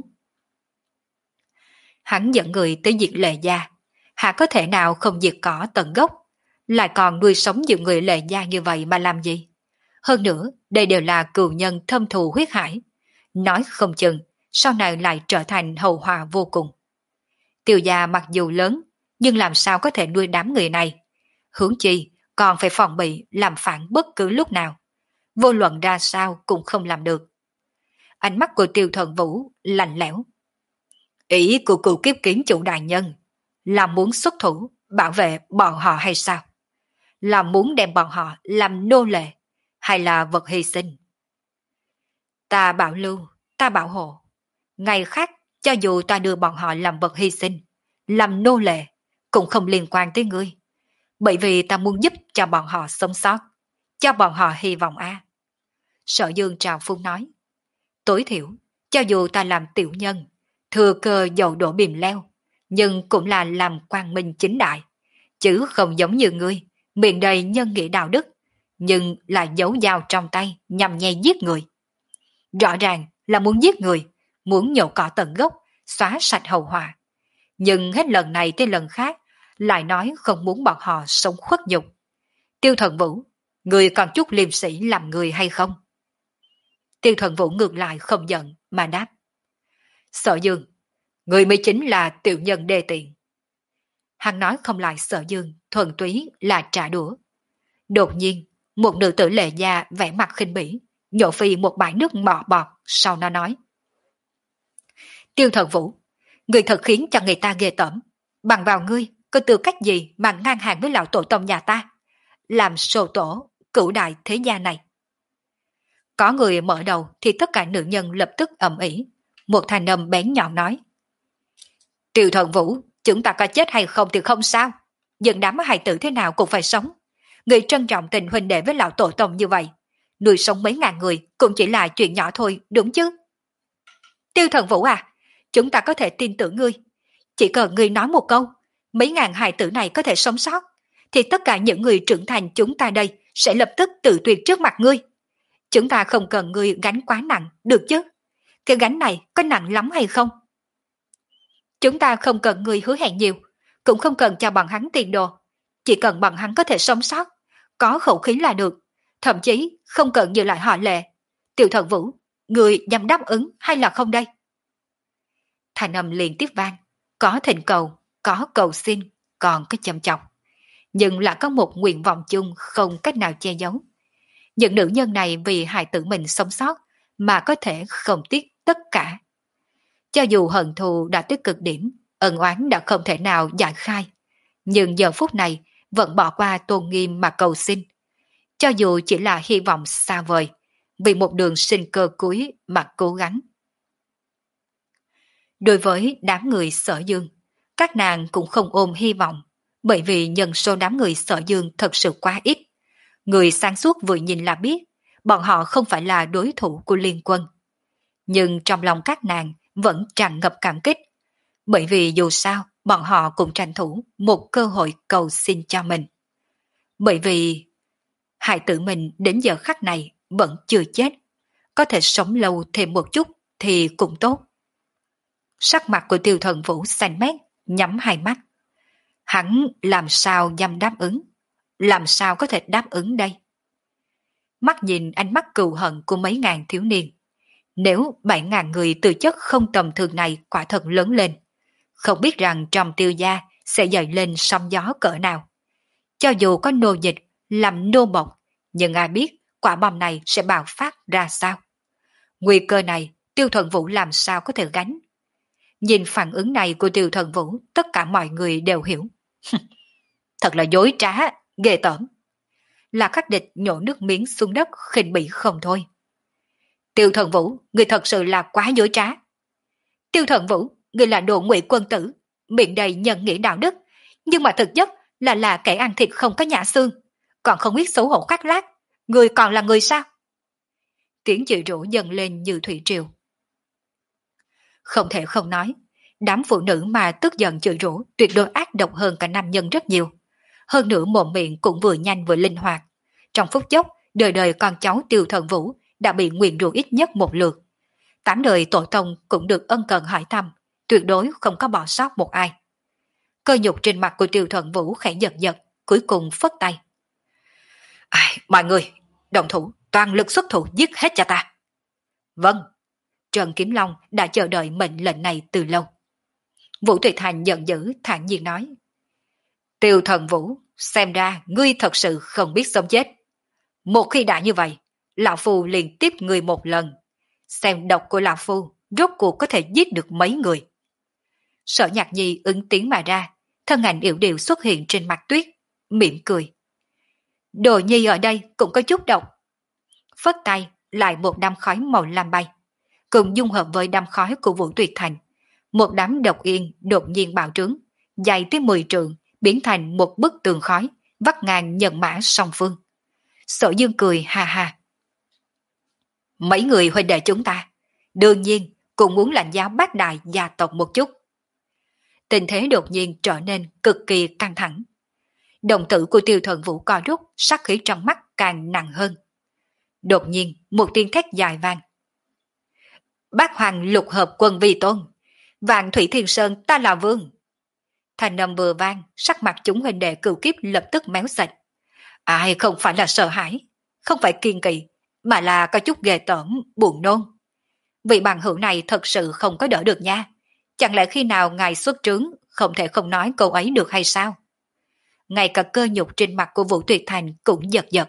Hắn dẫn người tới diệt Lệ Gia, hả có thể nào không diệt cỏ tận gốc, lại còn nuôi sống những người Lệ Gia như vậy mà làm gì? Hơn nữa, đây đều là cừu nhân thâm thù huyết hải. Nói không chừng, sau này lại trở thành hậu hòa vô cùng. Tiêu gia mặc dù lớn, nhưng làm sao có thể nuôi đám người này? Hướng chi, còn phải phòng bị làm phản bất cứ lúc nào. Vô luận ra sao cũng không làm được. Ánh mắt của Tiêu Thần Vũ lạnh lẽo. Ý của cựu kiếp kiếm chủ đại nhân là muốn xuất thủ bảo vệ bọn họ hay sao? Là muốn đem bọn họ làm nô lệ hay là vật hy sinh? Ta bảo lưu, ta bảo hộ. Ngày khác, cho dù ta đưa bọn họ làm vật hy sinh, làm nô lệ, cũng không liên quan tới ngươi. Bởi vì ta muốn giúp cho bọn họ sống sót, cho bọn họ hy vọng a. Sở Dương trào phúng nói. Tối thiểu, cho dù ta làm tiểu nhân, thừa cơ dầu đổ bìm leo, nhưng cũng là làm quang minh chính đại, chứ không giống như ngươi, miệng đầy nhân nghĩa đạo đức, nhưng là giấu dao trong tay nhằm nhây giết người. Rõ ràng là muốn giết người, muốn nhổ cỏ tận gốc, xóa sạch hậu họa. Nhưng hết lần này tới lần khác, lại nói không muốn bọn họ sống khuất nhục. Tiêu Thần Vũ, người còn chút liêm sĩ làm người hay không? Tiêu Thần Vũ ngược lại không giận mà đáp. Sở Dương, người mới chính là tiểu nhân đê tiện. Hắn nói không lại Sở Dương, thuần túy là trả đũa. Đột nhiên, một nữ tử Lệ Gia vẻ mặt khinh bỉ, nhổ phi một bãi nước mọ bọt, sau nó nói. Tiêu Thần Vũ, người thật khiến cho người ta ghê tởm. Bằng vào ngươi, có tư cách gì mà ngang hàng với lão tổ tông nhà ta? Làm sổ tổ, cửu đại thế gia này. Có người mở đầu thì tất cả nữ nhân lập tức ầm ĩ, Một thanh âm bén nhọn nói. Tiêu Thần Vũ, chúng ta có chết hay không thì không sao. Nhưng đám hài tử thế nào cũng phải sống. Người trân trọng tình huynh đệ với lão tổ tông như vậy. Nuôi sống mấy ngàn người cũng chỉ là chuyện nhỏ thôi, đúng chứ? Tiêu Thần Vũ à, chúng ta có thể tin tưởng ngươi. Chỉ cần ngươi nói một câu, mấy ngàn hài tử này có thể sống sót, thì tất cả những người trưởng thành chúng ta đây sẽ lập tức tự tuyệt trước mặt ngươi. Chúng ta không cần ngươi gánh quá nặng, được chứ? Cái gánh này có nặng lắm hay không? Chúng ta không cần ngươi hứa hẹn nhiều, cũng không cần cho bọn hắn tiền đồ. Chỉ cần bọn hắn có thể sống sót, có khẩu khí là được. Thậm chí không cần như lại họ Lệ. Tiểu Thần Vũ, ngươi dám đáp ứng hay là không đây? Thanh âm liên tiếp vang, có thỉnh cầu, có cầu xin, còn có châm chọc. Nhưng là có một nguyện vọng chung không cách nào che giấu. Những nữ nhân này vì hài tử mình sống sót mà có thể không tiếc tất cả. Cho dù hận thù đã tới cực điểm, ân oán đã không thể nào giải khai, nhưng giờ phút này vẫn bỏ qua tôn nghiêm mà cầu xin. Cho dù chỉ là hy vọng xa vời, vì một đường sinh cơ cuối mà cố gắng. Đối với đám người Sở Dương, các nàng cũng không ôm hy vọng, bởi vì nhân số đám người Sở Dương thật sự quá ít. Người sáng suốt vừa nhìn là biết, bọn họ không phải là đối thủ của liên quân. Nhưng trong lòng các nàng vẫn tràn ngập cảm kích, bởi vì dù sao bọn họ cũng tranh thủ một cơ hội cầu xin cho mình. Bởi vì hài tử mình đến giờ khắc này vẫn chưa chết, có thể sống lâu thêm một chút thì cũng tốt. Sắc mặt của Tiêu Thần Vũ xanh mét, nhắm hai mắt. Hắn làm sao dám đáp ứng? Làm sao có thể đáp ứng đây? Mắt nhìn ánh mắt cừu hận của mấy ngàn thiếu niên. Nếu bảy ngàn người từ chất không tầm thường này quả thật lớn lên, không biết rằng trong Tiêu gia sẽ dậy lên sóng gió cỡ nào. Cho dù có nô dịch, làm nô bộc, nhưng ai biết quả bom này sẽ bạo phát ra sao? Nguy cơ này Tiêu Thần Vũ làm sao có thể gánh? Nhìn phản ứng này của Tiêu Thần Vũ, tất cả mọi người đều hiểu. Thật là dối trá, ghê tởm. Là Khắc Địch nhổ nước miếng xuống đất khinh bỉ không thôi. Tiêu Thần Vũ, người thật sự là quá dối trá. Tiêu Thần Vũ, người là đồ ngụy quân tử, miệng đầy nhân nghĩa đạo đức, nhưng mà thực chất là là kẻ ăn thịt không có nhã xương, còn không biết xấu hổ khoác lác. Người còn là người sao? Tiếng chửi rủa dần lên như thủy triều. Không thể không nói, đám phụ nữ mà tức giận chửi rủa tuyệt đối ác độc hơn cả nam nhân rất nhiều. Hơn nữa mồm miệng cũng vừa nhanh vừa linh hoạt. Trong phút chốc, đời đời con cháu Tiêu Thần Vũ đã bị nguyền rủa ít nhất một lượt. Tám đời tổ tông cũng được ân cần hỏi thăm, tuyệt đối không có bỏ sót một ai. Cơ nhục trên mặt của Tiêu Thần Vũ khẽ giật giật, cuối cùng phất tay. Ai, mọi người, đồng thủ, toàn lực xuất thủ giết hết cho ta. Vâng. Trần Kiếm Long đã chờ đợi mệnh lệnh này từ lâu. Vũ Tuyệt Thành giận dữ thản nhiên nói. Tiêu Thần Vũ, xem ra ngươi thật sự không biết sống chết. Một khi đã như vậy, Lão Phu liền tiếp ngươi một lần. Xem độc của Lão Phu rốt cuộc có thể giết được mấy người. Sở Nhạc Nhi ứng tiếng mà ra, thân ảnh yểu điệu xuất hiện trên mặt tuyết, mỉm cười. Đồ Nhi ở đây cũng có chút độc. Phất tay lại một đám khói màu lam bay, cùng dung hợp với đám khói của Vũ Tuyệt Thành. Một đám độc yên đột nhiên bạo trướng, dài tới mười trượng, biến thành một bức tường khói, vắt ngang nhân mã song phương. Sở Dương cười ha ha. Mấy người huynh đệ chúng ta, đương nhiên cũng muốn lãnh giáo bát đại gia tộc một chút. Tình thế đột nhiên trở nên cực kỳ căng thẳng. Đồng tử của Tiêu Thần Vũ co rút, sát khí trong mắt càng nặng hơn. Đột nhiên, một tiếng thét dài vang. Bát hoàng lục hợp quân vi tôn, Vạn Thủy Thiên Sơn ta là vương. Thành âm vừa vang, sắc mặt chúng huynh đệ cửu kiếp lập tức méo sạch. Ai không phải là sợ hãi, không phải kiên kỵ, mà là có chút ghê tởm, buồn nôn. Vị bằng hữu này thật sự không có đỡ được nha. Chẳng lẽ khi nào ngài xuất trướng, không thể không nói câu ấy được hay sao? Ngay cả cơ nhục trên mặt của Vũ Tuyệt Thành cũng giật giật.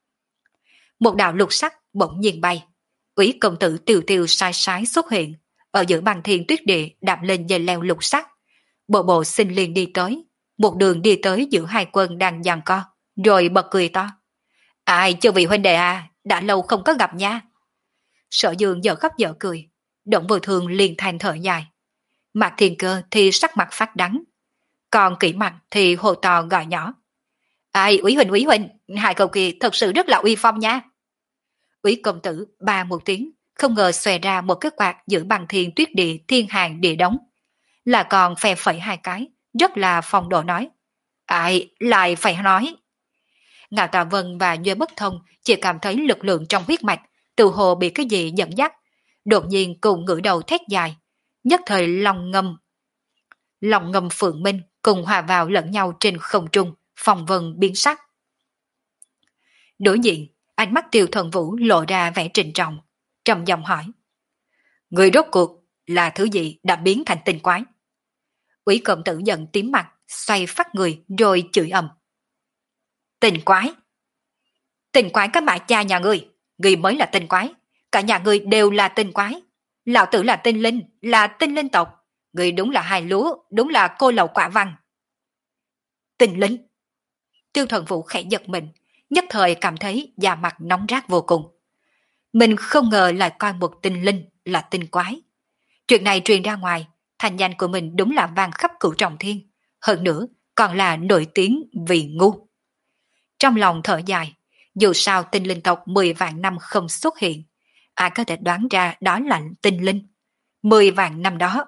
Một đạo lục sắc bỗng nhiên bay. Úy công tử Tiêu Tiêu sai sái xuất hiện, ở giữa băng thiên tuyết địa đạp lên dây leo lục sắc. Bộ bộ xin liền đi tới, một đường đi tới giữa hai quân đang giằng co, rồi bật cười to. Ai, chưa vị huynh đệ à, đã lâu không có gặp nha. Sở Dương giờ khóc giờ cười, Động Vô Thường liền thành thở dài. Mạc Thiên Cơ thì sắc mặt phát đắng. Còn Kỷ Mặt thì hô to gọi nhỏ. Ai, Úy Huynh, Úy Huynh, hai cậu kia thật sự rất là uy phong nha. Úy công tử ba một tiếng, không ngờ xòe ra một cái quạt giữ bằng thiên tuyết địa thiên hàng địa đóng. Là còn phe phẩy hai cái, rất là phong độ nói. Ai, lại phải nói. Ngạo Tà Vân và Nhuê Bất Thông chỉ cảm thấy lực lượng trong huyết mạch, tự hồ bị cái gì dẫn dắt. Đột nhiên cùng ngửa đầu thét dài, nhất thời lòng ngầm. Lòng ngầm phượng minh cùng hòa vào lẫn nhau trên không trung, phong vân biến sắc. Đối diện, ánh mắt Tiêu Thần Vũ lộ ra vẻ trịnh trọng, trầm giọng hỏi. Người rốt cuộc là thứ gì đã biến thành tinh quái? Úy công tử giận tím mặt, xoay phát người rồi chửi ầm. Tinh quái? Tinh quái cái mã cha nhà ngươi, ngươi mới là tinh quái, cả nhà ngươi đều là tinh quái. Lão tử là tinh linh, là tinh linh tộc, ngươi đúng là hai lúa, đúng là cô lậu quả văn. Tinh linh? Tiêu Thần Vũ khẽ giật mình, nhất thời cảm thấy da mặt nóng rát vô cùng. Mình không ngờ lại coi một tinh linh là tinh quái. Chuyện này truyền ra ngoài, thành danh của mình đúng là vang khắp cửu trọng thiên, hơn nữa còn là nổi tiếng vì ngu. Trong lòng thở dài, dù sao tinh linh tộc mười vạn năm không xuất hiện, ai có thể đoán ra đó là tinh linh. Mười vạn năm đó.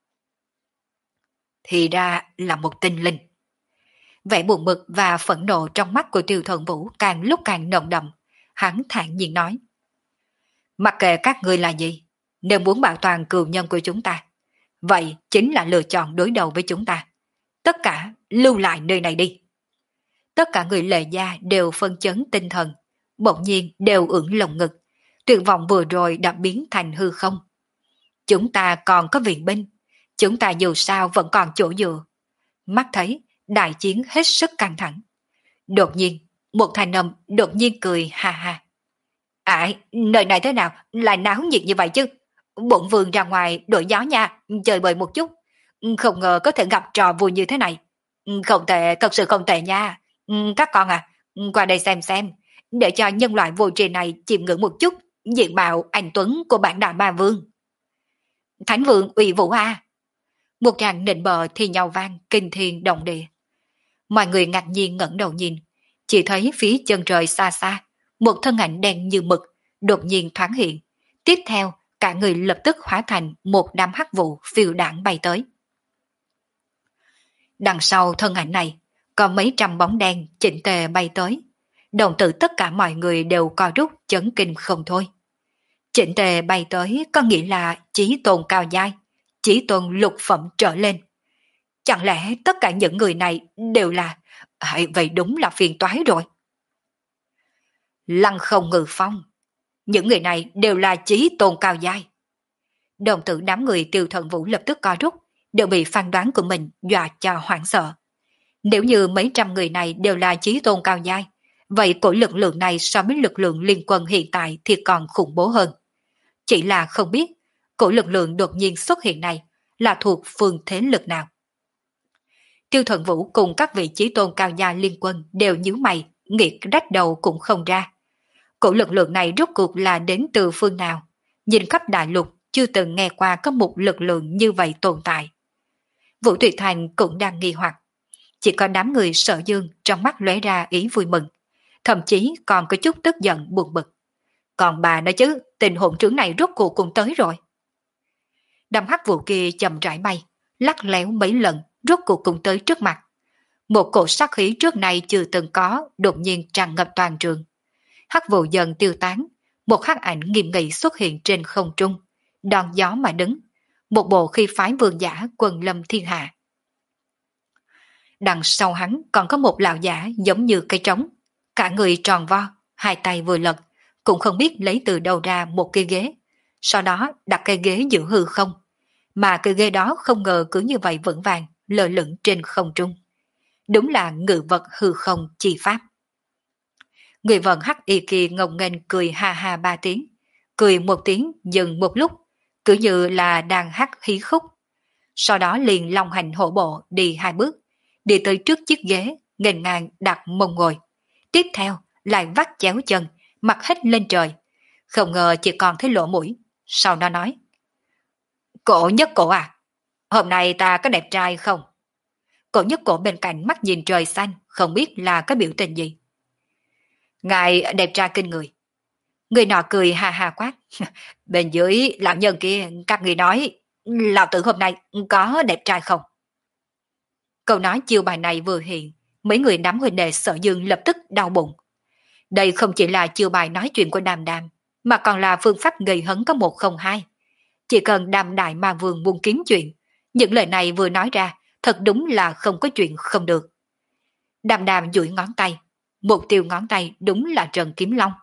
Thì ra là một tinh linh. Vẻ buồn bực và phẫn nộ trong mắt của Tiêu Thần Vũ càng lúc càng nồng đậm, hắn thản nhiên nói. Mặc kệ các ngươi là gì, nếu muốn bảo toàn cừu nhân của chúng ta, vậy chính là lựa chọn đối đầu với chúng ta. Tất cả lưu lại nơi này đi. Tất cả người Lệ Gia đều phân chấn tinh thần, bỗng nhiên đều ưỡn lồng ngực, tuyệt vọng vừa rồi đã biến thành hư không. Chúng ta còn có viện binh, chúng ta dù sao vẫn còn chỗ dựa. Mắt thấy đại chiến hết sức căng thẳng. Đột nhiên, một thanh âm đột nhiên cười ha ha. Ải, nơi này thế nào lại náo nhiệt như vậy chứ? Bổn vương ra ngoài đổi gió nha, chơi bời một chút. Không ngờ có thể gặp trò vui như thế này. Không tệ, thật sự không tệ nha. Các con à, qua đây xem xem, để cho nhân loại vô tri này chiêm ngưỡng một chút diện mạo anh Tuấn của bản đại ma vương. Thánh vương uy vũ a. Một tràng nịnh bờ thì nhau vang kinh thiên động địa. Mọi người ngạc nhiên ngẩng đầu nhìn, chỉ thấy phía chân trời xa xa, một thân ảnh đen như mực đột nhiên thoáng hiện. Tiếp theo, cả người lập tức hóa thành một đám hắc vụ phiêu đảng bay tới. Đằng sau thân ảnh này, có mấy trăm bóng đen chỉnh tề bay tới. Đồng tử tất cả mọi người đều co rút chấn kinh không thôi. Chỉnh tề bay tới có nghĩa là chí tôn cao giai, chí tôn lục phẩm trở lên. Chẳng lẽ tất cả những người này đều là... À, vậy đúng là phiền toái rồi. Lăng không ngự phong. Những người này đều là chí tôn cao giai. Đồng tử đám người Tiêu Thần Vũ lập tức co rút, đều bị phán đoán của mình dọa cho hoảng sợ. Nếu như mấy trăm người này đều là chí tôn cao giai, vậy cổ lực lượng này so với lực lượng liên quân hiện tại thì còn khủng bố hơn. Chỉ là không biết, cổ lực lượng đột nhiên xuất hiện này là thuộc phương thế lực nào. Tiêu Thần Vũ cùng các vị chí tôn cao giai liên quân đều nhíu mày, nghĩ rách đầu cũng không ra. Cổ lực lượng này rốt cuộc là đến từ phương nào? Nhìn khắp đại lục chưa từng nghe qua có một lực lượng như vậy tồn tại. Vũ Tuyệt Thành cũng đang nghi hoặc. Chỉ có đám người Sở Dương trong mắt lóe ra ý vui mừng, thậm chí còn có chút tức giận buồn bực. Còn bà nói chứ, tình hỗn trướng này rốt cuộc cũng tới rồi. Đám hắc vụ kia chậm rãi bay, lắc léo mấy lần, rốt cuộc cũng tới trước mặt. Một cổ sát khí trước này chưa từng có, đột nhiên tràn ngập toàn trường. Hắc vụ dần tiêu tán, một hắc ảnh nghiêm nghị xuất hiện trên không trung, đón gió mà đứng, một bộ khi phái vương giả quần lâm thiên hạ. Đằng sau hắn còn có một lão giả giống như cây trống, cả người tròn vo, hai tay vừa lật, cũng không biết lấy từ đâu ra một cây ghế, sau đó đặt cây ghế giữa hư không, mà cây ghế đó không ngờ cứ như vậy vững vàng lơ lửng trên không trung. Đúng là ngự vật hư không chi pháp. Người vận hắc y kia ngông nghênh cười ha ha ba tiếng, cười một tiếng dừng một lúc, cứ như là đang hát hí khúc. Sau đó liền long hành hổ bộ đi hai bước, đi tới trước chiếc ghế, nghênh ngang đặt mông ngồi. Tiếp theo lại vắt chéo chân, mặt hết lên trời. Không ngờ chỉ còn thấy lỗ mũi. Sau đó nói, Cổ nhất cổ à? Hôm nay ta có đẹp trai không? Cổ nhất cổ bên cạnh mắt nhìn trời xanh, không biết là cái biểu tình gì. Ngài đẹp trai kinh người. Người nọ cười ha ha quát. Bên dưới lão nhân kia, các người nói, lão tử hôm nay có đẹp trai không? Câu nói chiêu bài này vừa hiện, mấy người nắm huynh đệ Sở Dương lập tức đau bụng. Đây không chỉ là chiêu bài nói chuyện của Đàm Đàm, mà còn là phương pháp gây hấn có một không hai. Chỉ cần Đàm Đại Ma Vương muốn kiếm chuyện, những lời này vừa nói ra, thật đúng là không có chuyện không được. Đàm Đàm duỗi ngón tay, mục tiêu ngón tay đúng là Trần Kiếm Long.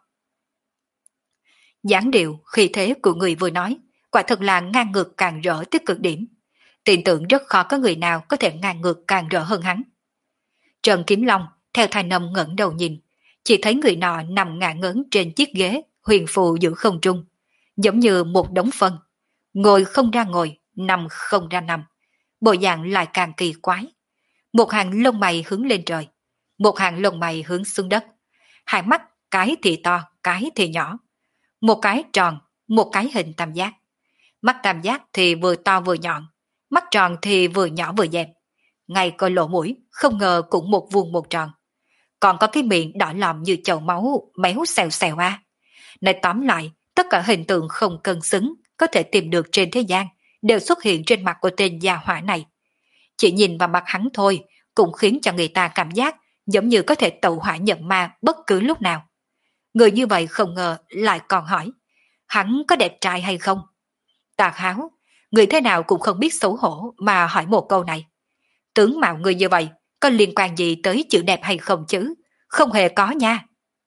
Dáng điệu, khí thế của người vừa nói, quả thật là ngang ngược càng rỡ tới cực điểm. Tin tưởng rất khó có người nào có thể ngang ngược càng rỡ hơn hắn. Trần Kiếm Long theo thanh âm ngẩng đầu nhìn, chỉ thấy người nọ nằm ngả ngớn trên chiếc ghế huyền phù giữa không trung, giống như một đống phân, ngồi không ra ngồi, nằm không ra nằm, bộ dạng lại càng kỳ quái. Một hàng lông mày hướng lên trời, một hàng lông mày hướng xuống đất, hai mắt cái thì to, cái thì nhỏ, một cái tròn, một cái hình tam giác. Mắt tam giác thì vừa to vừa nhọn, mắt tròn thì vừa nhỏ vừa dẹp, ngay coi lỗ mũi không ngờ cũng một vuông một tròn. Còn có cái miệng đỏ lòm như chậu máu, méo xèo xèo a. Nói tóm lại, tất cả hình tượng không cân xứng có thể tìm được trên thế gian đều xuất hiện trên mặt của tên gia hỏa này. Chỉ nhìn vào mặt hắn thôi cũng khiến cho người ta cảm giác giống như có thể tẩu hỏa nhập ma bất cứ lúc nào. Người như vậy không ngờ lại còn hỏi, hắn có đẹp trai hay không? Tà Háo, người thế nào cũng không biết xấu hổ mà hỏi một câu này. Tướng mạo người như vậy có liên quan gì tới chữ đẹp hay không chứ? Không hề có nha.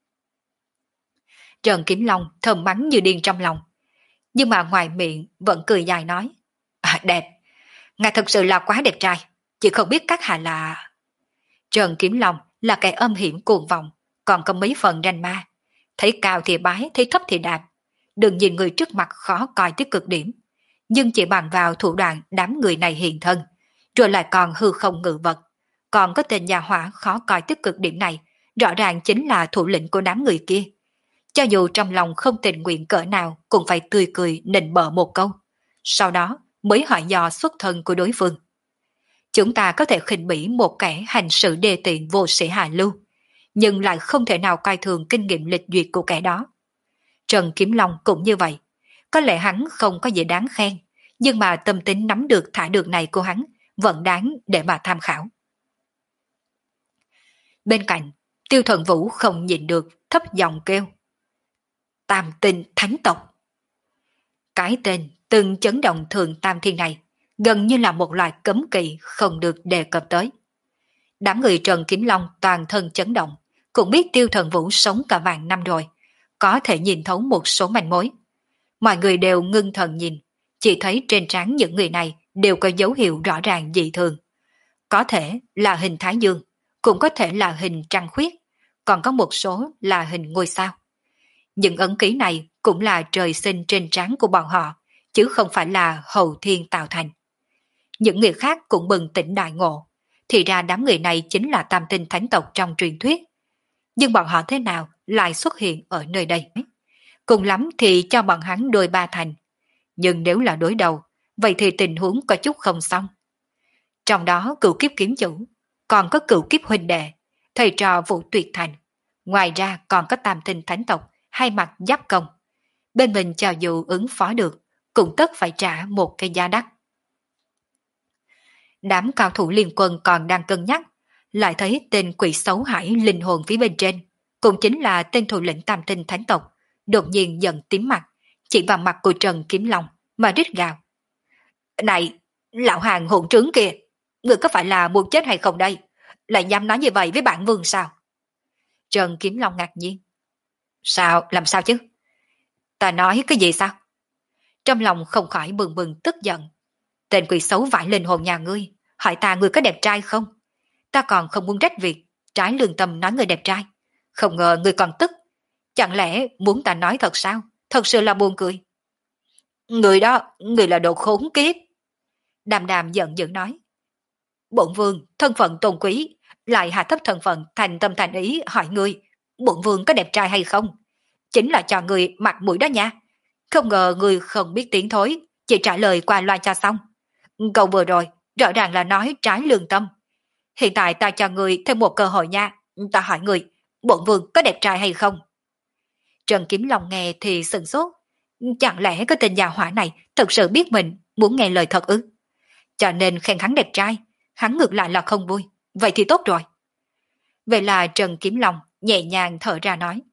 Trần Kiếm Long thầm mắng như điên trong lòng, nhưng mà ngoài miệng vẫn cười dài nói, à, đẹp, ngài thật sự là quá đẹp trai, chỉ không biết các hạ là... Trần Kiếm Long là kẻ âm hiểm cuồng vọng, còn có mấy phần ranh ma, thấy cao thì bái, thấy thấp thì đạp, đừng nhìn người trước mặt khó coi tới cực điểm, nhưng chỉ bằng vào thủ đoạn đám người này hiện thân, rồi lại còn hư không ngự vật, còn có tên nhà hỏa khó coi tới cực điểm này, rõ ràng chính là thủ lĩnh của đám người kia. Cho dù trong lòng không tình nguyện cỡ nào cũng phải tươi cười nịnh bợ một câu, sau đó mới hỏi dò xuất thân của đối phương. Chúng ta có thể khinh bỉ một kẻ hành sự đê tiện vô sĩ hạ lưu, nhưng lại không thể nào coi thường kinh nghiệm lịch duyệt của kẻ đó. Trần Kiếm Long cũng như vậy, có lẽ hắn không có gì đáng khen, nhưng mà tâm tính nắm được thả được này của hắn vẫn đáng để mà tham khảo. Bên cạnh, Tiêu Thuận Vũ không nhịn được thấp giọng kêu, Tam Tinh Thánh Tộc. Cái tên từng chấn động thường tam thiên này gần như là một loại cấm kỵ không được đề cập tới. Đám người Trần Kiếm Long toàn thân chấn động, cũng biết Tiêu Thuận Vũ sống cả vạn năm rồi, có thể nhìn thấu một số manh mối. Mọi người đều ngưng thần nhìn, chỉ thấy trên trán những người này đều có dấu hiệu rõ ràng dị thường. Có thể là hình thái dương, cũng có thể là hình trăng khuyết, còn có một số là hình ngôi sao. Những ấn ký này cũng là trời sinh trên trán của bọn họ, chứ không phải là hậu thiên tạo thành. Những người khác cũng bừng tỉnh đại ngộ, thì ra đám người này chính là tam tinh thánh tộc trong truyền thuyết. Nhưng bọn họ thế nào lại xuất hiện ở nơi đây? Cùng lắm thì cho bọn hắn đôi ba thành. Nhưng nếu là đối đầu, vậy thì tình huống có chút không xong. Trong đó cửu kiếp kiếm chủ, còn có cửu kiếp huynh đệ, thầy trò Vũ Tuyệt Thành. Ngoài ra còn có tam tinh thánh tộc, hai mặt giáp công. Bên mình cho dù ứng phó được, cũng tất phải trả một cái giá đắt. Đám cao thủ liên quân còn đang cân nhắc, lại thấy tên quỷ xấu hải linh hồn phía bên trên, cũng chính là tên thủ lĩnh tam tinh thánh tộc, đột nhiên giận tím mặt, chỉ vào mặt của Trần Kiếm Long mà rít gào. Này, lão hàng hỗn trướng kìa, người có phải là muốn chết hay không đây? Lại dám nói như vậy với bản vương sao? Trần Kiếm Long ngạc nhiên. Sao, làm sao chứ? Ta nói cái gì sao? Trong lòng không khỏi bừng bừng tức giận. Tên quỷ xấu vãi linh hồn nhà ngươi, hỏi ta ngươi có đẹp trai không? Ta còn không muốn trách việc, trái lương tâm nói người đẹp trai. Không ngờ ngươi còn tức. Chẳng lẽ muốn ta nói thật sao? Thật sự là buồn cười. Người đó, người là đồ khốn kiếp. Đàm Đàm giận dữ nói. Bổn vương, thân phận tôn quý, lại hạ thấp thân phận thành tâm thành ý hỏi ngươi, bổn vương có đẹp trai hay không? Chính là cho người mặt mũi đó nha. Không ngờ người không biết tiếng thối, chỉ trả lời qua loa cho xong. Câu vừa rồi, rõ ràng là nói trái lương tâm. Hiện tại ta cho người thêm một cơ hội nha. Ta hỏi người, bổn vương có đẹp trai hay không? Trần Kiếm Long nghe thì sửng sốt. Chẳng lẽ cái tên già hỏa này thật sự biết mình muốn nghe lời thật ư? Cho nên khen hắn đẹp trai, hắn ngược lại là không vui. Vậy thì tốt rồi. Vậy là Trần Kiếm Long nhẹ nhàng thở ra nói.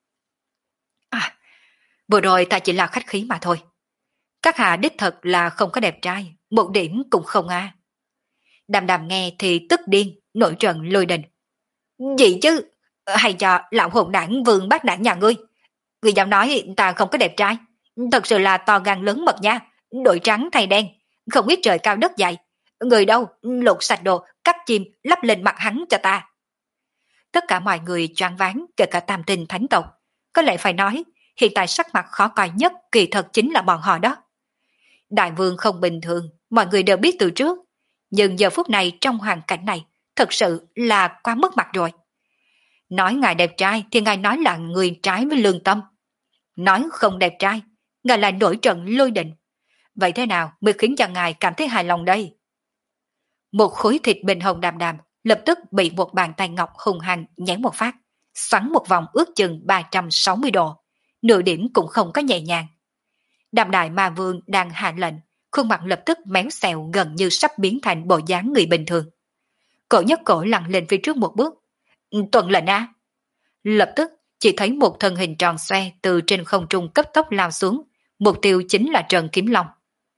À, vừa rồi ta chỉ là khách khí mà thôi. Các hạ đích thật là không có đẹp trai, một điểm cũng không a. À. Đàm đàm nghe thì tức điên, nổi trận lôi đình. Gì chứ? Hay cho lão hồn đảng vương bác đảng nhà ngươi. Người dám nói ta không có đẹp trai. Thật sự là to gan lớn mật nha. Đội trắng thay đen, không biết trời cao đất dày. Người đâu, lột sạch đồ, cắt chim, lắp lên mặt hắn cho ta. Tất cả mọi người choáng váng, kể cả tam tinh thánh tộc. Có lẽ phải nói, hiện tại sắc mặt khó coi nhất kỳ thật chính là bọn họ đó. Đại vương không bình thường, mọi người đều biết từ trước. Nhưng giờ phút này trong hoàn cảnh này, thật sự là quá mất mặt rồi. Nói ngài đẹp trai thì ngài nói là người trái với lương tâm. Nói không đẹp trai, ngài lại nổi trận lôi đình. Vậy thế nào mới khiến cho ngài cảm thấy hài lòng đây? Một khối thịt bên hông đàm đàm lập tức bị một bàn tay ngọc hùng hăng nhảy một phát, xoắn một vòng ước chừng ba trăm sáu mươi độ, nửa điểm cũng không có nhẹ nhàng. Đàm đại ma vương đang hạ lệnh, khuôn mặt lập tức méo xẹo gần như sắp biến thành bộ dáng người bình thường. Cổ nhất cổ lăn lên phía trước một bước. Tuần lệnh á! Lập tức chỉ thấy một thân hình tròn xoe từ trên không trung cấp tốc lao xuống, mục tiêu chính là Trần Kiếm Long.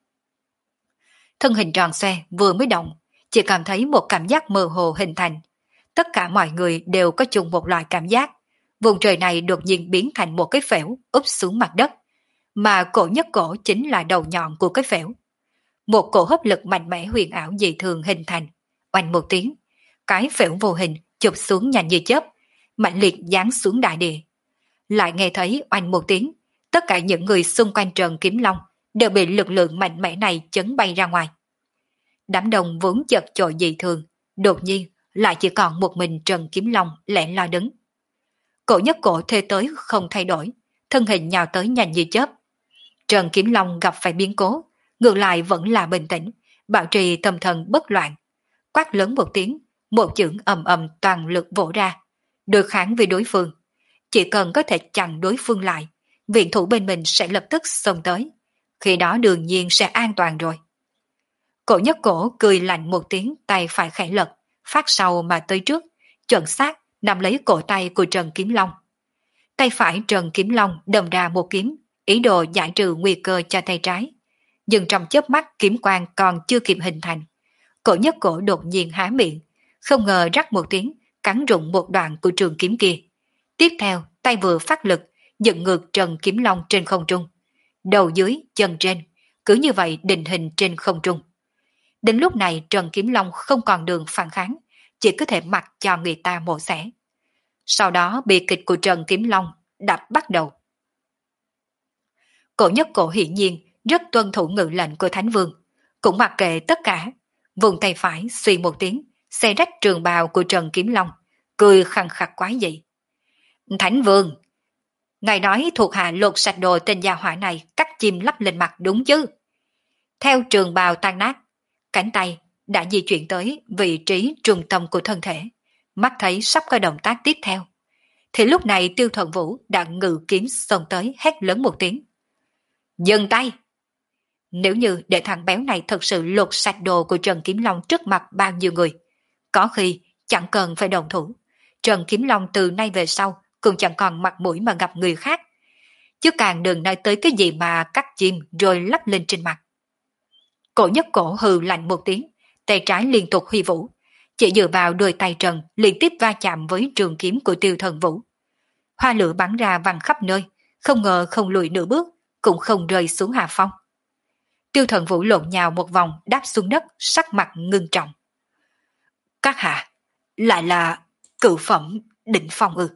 Thân hình tròn xoe vừa mới động, chỉ cảm thấy một cảm giác mơ hồ hình thành. Tất cả mọi người đều có chung một loại cảm giác. Vùng trời này đột nhiên biến thành một cái phễu úp xuống mặt đất, mà cổ nhất cổ chính là đầu nhọn của cái phễu. Một cổ hấp lực mạnh mẽ huyền ảo dị thường hình thành. Oanh một tiếng, cái phễu vô hình chụp xuống nhanh như chớp, mạnh liệt giáng xuống đại địa. Lại nghe thấy oanh một tiếng, tất cả những người xung quanh Trần Kiếm Long đều bị lực lượng mạnh mẽ này chấn bay ra ngoài. Đám đông vốn chật chội dị thường, đột nhiên lại chỉ còn một mình Trần Kiếm Long lẻ loi đứng. Cổ nhất cổ thê tới không thay đổi, thân hình nhào tới nhanh như chớp. Trần Kiếm Long gặp phải biến cố, ngược lại vẫn là bình tĩnh, bảo trì tâm thần bất loạn. Quát lớn một tiếng, một chưởng ầm ầm toàn lực vỗ ra, đối kháng với đối phương. Chỉ cần có thể chặn đối phương lại, viện thủ bên mình sẽ lập tức xông tới. Khi đó đương nhiên sẽ an toàn rồi. Cổ nhất cổ cười lạnh một tiếng, tay phải khẽ lật, phát sau mà tới trước, chuẩn xác nắm lấy cổ tay của Trần Kiếm Long. Tay phải Trần Kiếm Long đâm ra một kiếm, ý đồ giải trừ nguy cơ cho tay trái. Nhưng trong chớp mắt kiếm quang còn chưa kịp hình thành, cổ nhất cổ đột nhiên há miệng, không ngờ rắc một tiếng, cắn rụng một đoạn của trường kiếm kia. Tiếp theo, tay vừa phát lực, dựng ngược Trần Kiếm Long trên không trung. Đầu dưới, chân trên, cứ như vậy định hình trên không trung. Đến lúc này Trần Kiếm Long không còn đường phản kháng, chỉ có thể mặc cho người ta mổ xẻ. Sau đó bi kịch của Trần Kiếm Long đập bắt đầu. Cổ nhất cổ hiển nhiên rất tuân thủ ngự lệnh của Thánh Vương, cũng mặc kệ tất cả, vùng tay phải suy một tiếng, xé rách trường bào của Trần Kiếm Long, cười khăng khặc quái dị. Thánh Vương, ngài nói thuộc hạ lột sạch đồ tên gia hỏa này cắt chim lắp lên mặt đúng chứ? Theo trường bào tan nát, cánh tay đã di chuyển tới vị trí trung tâm của thân thể, mắt thấy sắp có động tác tiếp theo. Thì lúc này Tiêu Thần Vũ đã ngự kiếm xông tới hét lớn một tiếng. Dừng tay! Nếu như để thằng béo này thật sự lột sạch đồ của Trần Kiếm Long trước mặt bao nhiêu người, có khi chẳng cần phải đồng thủ, Trần Kiếm Long từ nay về sau cũng chẳng còn mặt mũi mà gặp người khác. Chứ càng đừng nói tới cái gì mà cắt chim rồi lắp lên trên mặt. Cổ nhất cổ hừ lạnh một tiếng, tay trái liên tục huy vũ, chỉ dựa vào đôi tay Trần liên tiếp va chạm với trường kiếm của Tiêu Thần Vũ. Hoa lửa bắn ra văng khắp nơi, không ngờ không lùi nửa bước, cũng không rơi xuống hạ phong. Tiêu Thần Vũ lộn nhào một vòng đáp xuống đất, sắc mặt ngưng trọng. Các hạ, lại là cửu phẩm đỉnh phong ư?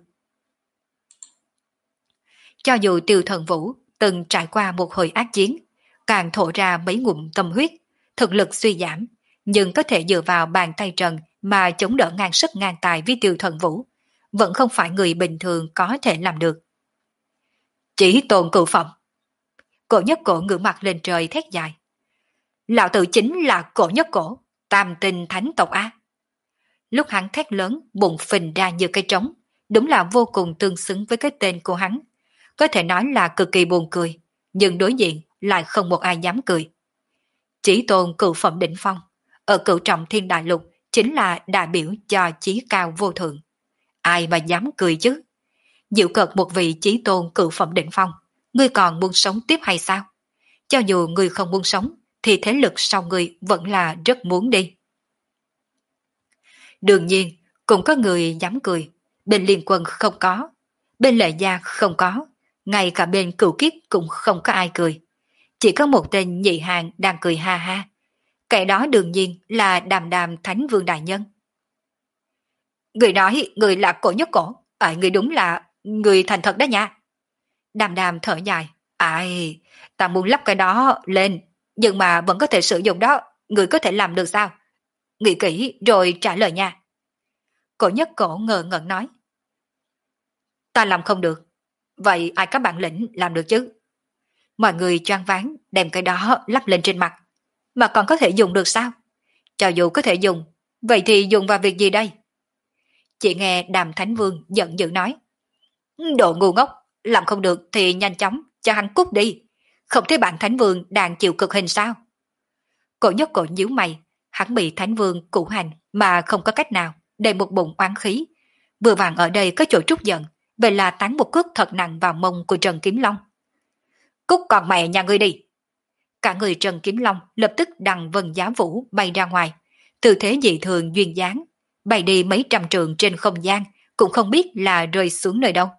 Cho dù Tiêu Thần Vũ từng trải qua một hồi ác chiến, càng thổ ra mấy ngụm tâm huyết, thực lực suy giảm, nhưng có thể dựa vào bàn tay Trần mà chống đỡ ngang sức ngang tài với Tiêu Thần Vũ, vẫn không phải người bình thường có thể làm được. Chỉ tồn cửu phẩm. Cổ nhất cổ ngửa mặt lên trời thét dài, Lão tử chính là Cổ Nhất Cổ, tam tinh thánh tộc A. Lúc hắn thét lớn, bụng phình ra như cây trống, đúng là vô cùng tương xứng với cái tên của hắn. Có thể nói là cực kỳ buồn cười, nhưng đối diện lại không một ai dám cười. Chí tôn cửu phẩm đỉnh phong, ở cửu trọng thiên đại lục chính là đại biểu cho chí cao vô thượng. Ai mà dám cười chứ? Diệu cợt một vị chí tôn cửu phẩm đỉnh phong, ngươi còn muốn sống tiếp hay sao? Cho dù ngươi không muốn sống, thì thế lực sau ngươi vẫn là rất muốn đi. Đương nhiên, cũng có người dám cười, bên liên quân không có, bên lệ gia không có, ngay cả bên cửu kiết cũng không có ai cười. Chỉ có một tên nhị hàng đang cười ha ha. Cái đó đương nhiên là Đàm Đàm Thánh Vương Đại Nhân. Người nói người là Cổ Nhất Cổ, à, người đúng là người thành thật đó nha. Đàm Đàm thở dài, ai, ta muốn lắp cái đó lên, nhưng mà vẫn có thể sử dụng đó, người có thể làm được sao? Nghĩ kỹ rồi trả lời nha. Cổ Nhất Cổ ngờ ngẩn nói, ta làm không được, vậy ai có bản lĩnh làm được chứ? Mọi người choáng váng đem cái đó lắp lên trên mặt, mà còn có thể dùng được sao? Cho dù có thể dùng, vậy thì dùng vào việc gì đây? Chị nghe Đàm Thánh Vương giận dữ nói, đồ ngu ngốc, làm không được thì nhanh chóng cho hắn cút đi, không thấy bạn Thánh Vương đang chịu cực hình sao? Cổ Nhất Cổ nhíu mày, hắn bị Thánh Vương cụ hành mà không có cách nào, đầy một bụng oán khí. Vừa vàng ở đây có chỗ trút giận, vậy là tán một cước thật nặng vào mông của Trần Kiếm Long. Cút còn mẹ nhà ngươi đi! Cả người Trần Kiếm Long lập tức đằng vân giá vũ bay ra ngoài, tư thế dị thường duyên dáng, bay đi mấy trăm trượng trên không gian, cũng không biết là rơi xuống nơi đâu.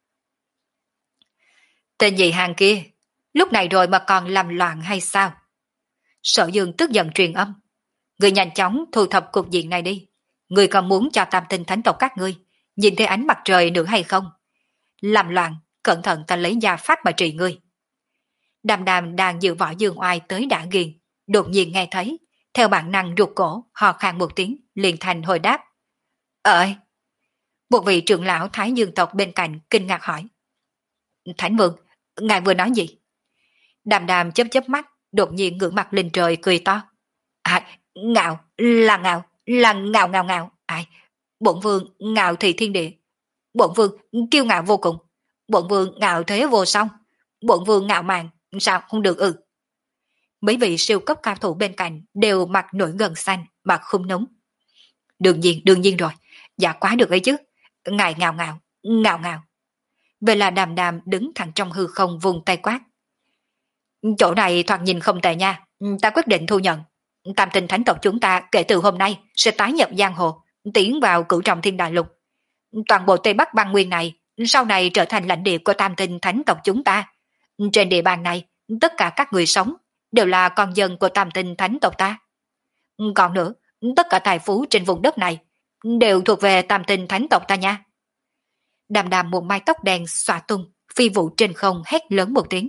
Tên nhị hàng kia, lúc này rồi mà còn làm loạn hay sao? Sở Dương tức giận truyền âm, người nhanh chóng thu thập cục diện này đi. Người còn muốn cho tam tinh thánh tộc các ngươi nhìn thấy ánh mặt trời nữa hay không? Làm loạn, cẩn thận ta lấy gia pháp mà trị ngươi. Đàm Đàm đang dự võ dương oai tới đã ghiền, đột nhiên nghe thấy, theo bản năng ruột cổ, hò khan một tiếng, liền thành hồi đáp. Ơi! Một vị trưởng lão Thái Dương tộc bên cạnh kinh ngạc hỏi. Thánh Vương, ngài vừa nói gì? Đàm Đàm chớp chớp mắt, đột nhiên ngửa mặt lên trời cười to. À, ngạo, là ngạo, là ngạo ngạo ngạo. Ai, bổn vương ngạo thị thiên địa. Bổn vương kiêu ngạo vô cùng. Bổn vương ngạo thế vô song. Bổn vương ngạo mạn, sao không được ư? Mấy vị siêu cấp cao thủ bên cạnh đều mặt nổi gần xanh, mặt không nóng. Đương nhiên, đương nhiên rồi. Dạ quá được ấy chứ. Ngài ngạo ngạo, ngạo ngạo. Vậy là Đàm Đàm đứng thẳng trong hư không vùng tay quát. Chỗ này thoạt nhìn không tệ nha. Ta quyết định thu nhận. Tam tinh thánh tộc chúng ta kể từ hôm nay sẽ tái nhập giang hồ, tiến vào cửu trọng thiên đại lục. Toàn bộ Tây Bắc băng nguyên này sau này trở thành lãnh địa của tam tinh thánh tộc chúng ta. Trên địa bàn này, tất cả các người sống đều là con dân của tam tinh thánh tộc ta. Còn nữa, tất cả tài phú trên vùng đất này đều thuộc về tam tinh thánh tộc ta nha. Đàm Đàm một mái tóc đen xõa tung, phi vụ trên không hét lớn một tiếng.